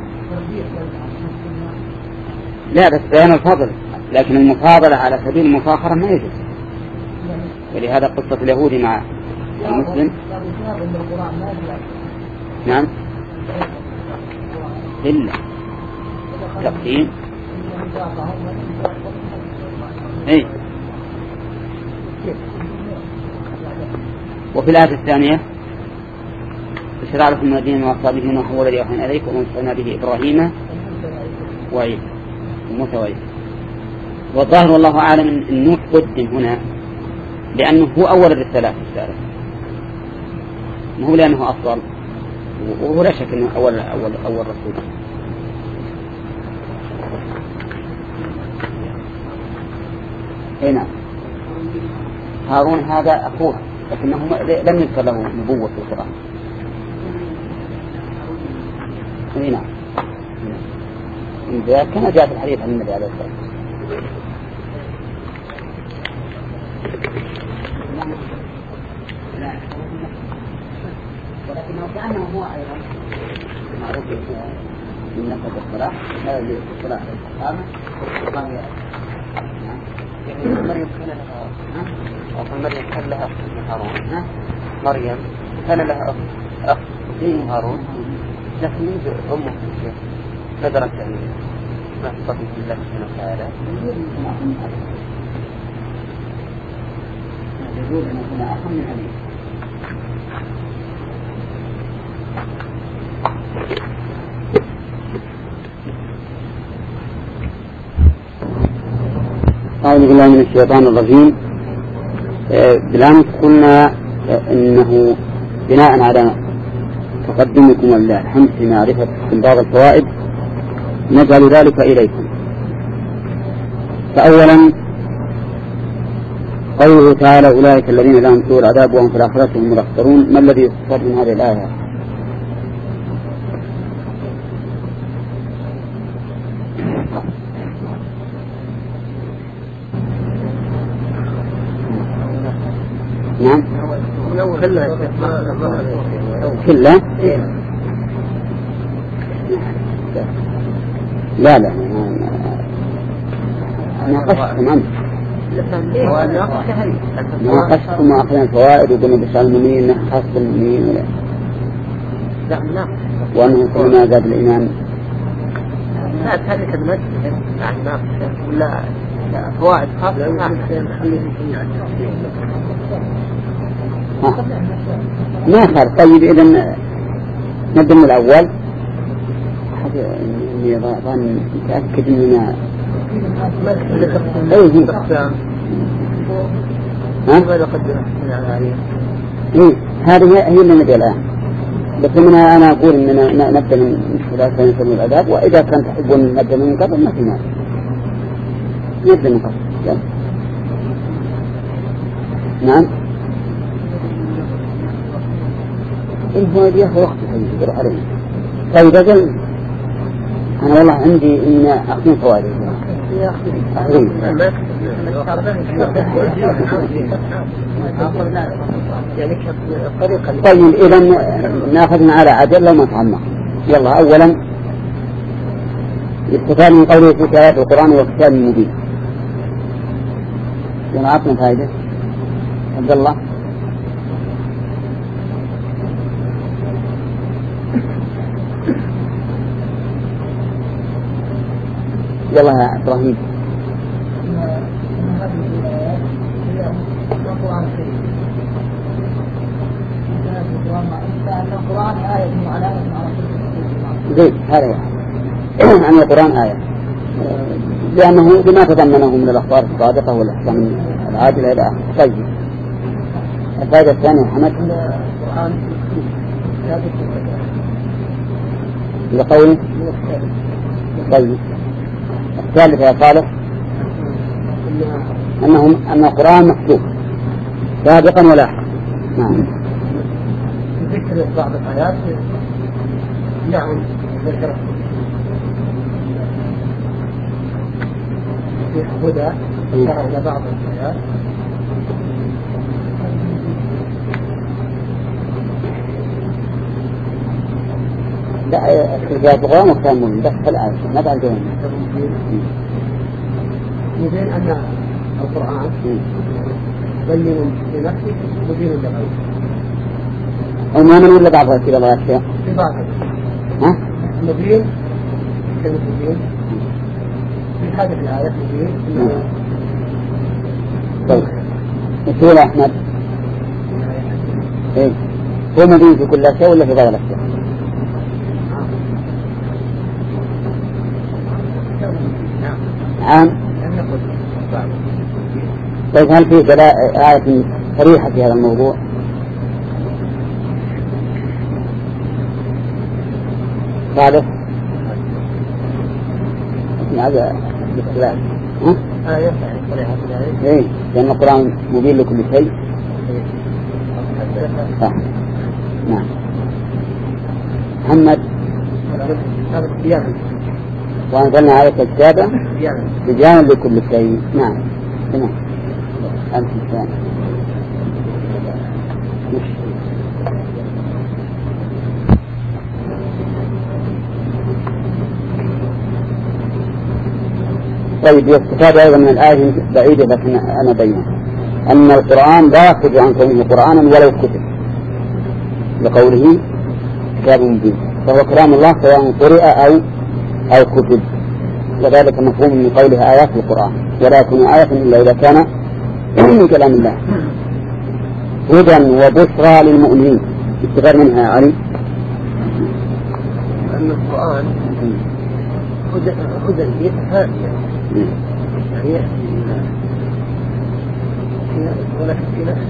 لا، بس بيان الفضل، لكن المفاضلة على سبيل المفاخرة ما يجوز. ولهذا قصة اليهود مع المسلم. نعم، إلا تقسيم. إيه. وفي الآية الثانية اشرع لكم من الدين وأصابه نوح هو الذي أوحينا إليكم ووصينا به إبراهيم وعيسى وموسى وعيسى. والظاهر والله أعلم أن نوح قدم هنا لأنه هو أول الرسالات الثالث، ما هو لأنه أفضل، وهو لا شك أنه أول أول أول رسول. هنا هارون هذا أخوه، لكنه لم يذكر له نبوة في القرآن. هنا كما جاء في الحديث عن النبي عليه الصلاة والسلام. ولكنه كأنه هو أيضا معروف من نفس الصلاة، لا يجوز الصلاة الإقامة وقام مريم كان لها أخ، مريم كان لها أخ هارون. مريم كان لها أخ أخ هارون، لكن أمه الشيخ ندرت يعني ما تطبق الله سبحانه وتعالى. يقول أن يكون أخ من أبيه. أعوذ بالله من الشيطان الرجيم. بالأمس قلنا إنه بناء على تقدمكم ولله الحمد في معرفة استنباط الفوائد نجعل ذلك إليكم. فأولا قوله تعالى أولئك الذين لهم سوء العذاب وهم في الآخرة هم الأخسرون. ما الذي يستفاد من هذه الآية؟ نعم كله لا لا أنا قصدكم أنت ناقشتم أخذنا الفوائد وقلنا بشأن المؤمنين أنه خاص بالمؤمنين ولا لا لا وأنه كل ما زاد الإيمان لا هذه كلمات يعني ناقشة ولا فوائد خاصة ما خير. طيب إذن نبدأ من الأول إني ظن متأكد إننا أيه إيه هذه هي اللي نبي الآن. بس من أنا أقول إننا نبدأ من خلال سنة من الأداب، وإذا كان تحبون نبدأ من قبل ما في مانع نبدأ من قبل. يلا. نعم. إيه هو يأخذ وقت يقدر عليه. طيب أجل أنا والله عندي إن أخذين فوائد. أخذين. طيب إذا نأخذنا على عجل لو ما تعمق. يلا أولا استفاد من قوله في آيات القرآن والكتاب المبين. يلا عطنا فائدة. عبد الله. يلا يا إبراهيم. زين هذا عن القرآن آية لأنه بما تضمنه من الأخبار الصادقة والأحكام العادلة إلى آخره. طيب الفائدة الثانية حمد لقوله. طيب الثالثة يا صالح أنهم أن القرآن مكتوب سابقا ولاحقا. نعم. ذكر بعض الآيات نعم ذكر في هدى ذكر إلى بعض الآيات لا في القرآن مكتوب بس في الآية ما بعد ذلك. يبين أن القرآن بين لنفسه مبين لغيره. أو ما من ولا بعضها كذا الله يكفي. في بعضها. ها؟ مبين كلمة مبين في هذه الآية مبين. طيب. السؤال أحمد. إيه هو مبين في كل شيء ولا في بعض الأشياء؟ عام. طيب هل في آية صريحة في هذا الموضوع؟ ثالث هذا باختلاف. ها؟ آية صريحة في الآية. إيه لأن القرآن مبين لكل شيء. صح. نعم. محمد. وأنزلنا عليك الكتاب بيانا لكل شيء. نعم. تمام. أنت الثاني. طيب يستفاد أيضا من الآية بعيدة لكن أنا بينها أن القرآن لا يخرج عن كونه قرآنا ولو كتب لقوله كتاب مبين، فهو كلام الله سواء قرئ أو أو كتب، وذلك مفهوم من قولها آيات القرآن، ولا يكون آية إلا إذا كان من كلام الله. هدى وبشرى للمؤمنين. استفاد منها يا علي أن القرآن هدى هدى يتفادى يعني ولكن في نفس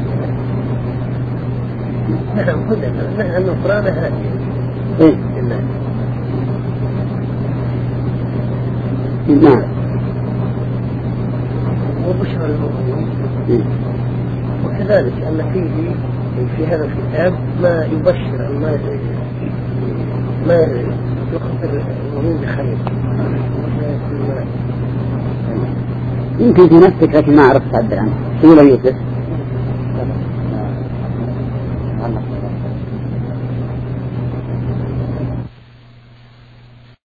نعم هدى أن القرآن هادي لله. نعم. وبشرى للمؤمنين. وكذلك أن فيه في هذا الكتاب ما يبشر أو ما ما يخبر المؤمن بخير. يمكن في نفسك لكن ما عرفت تعبر عنه. شو لا يوسف؟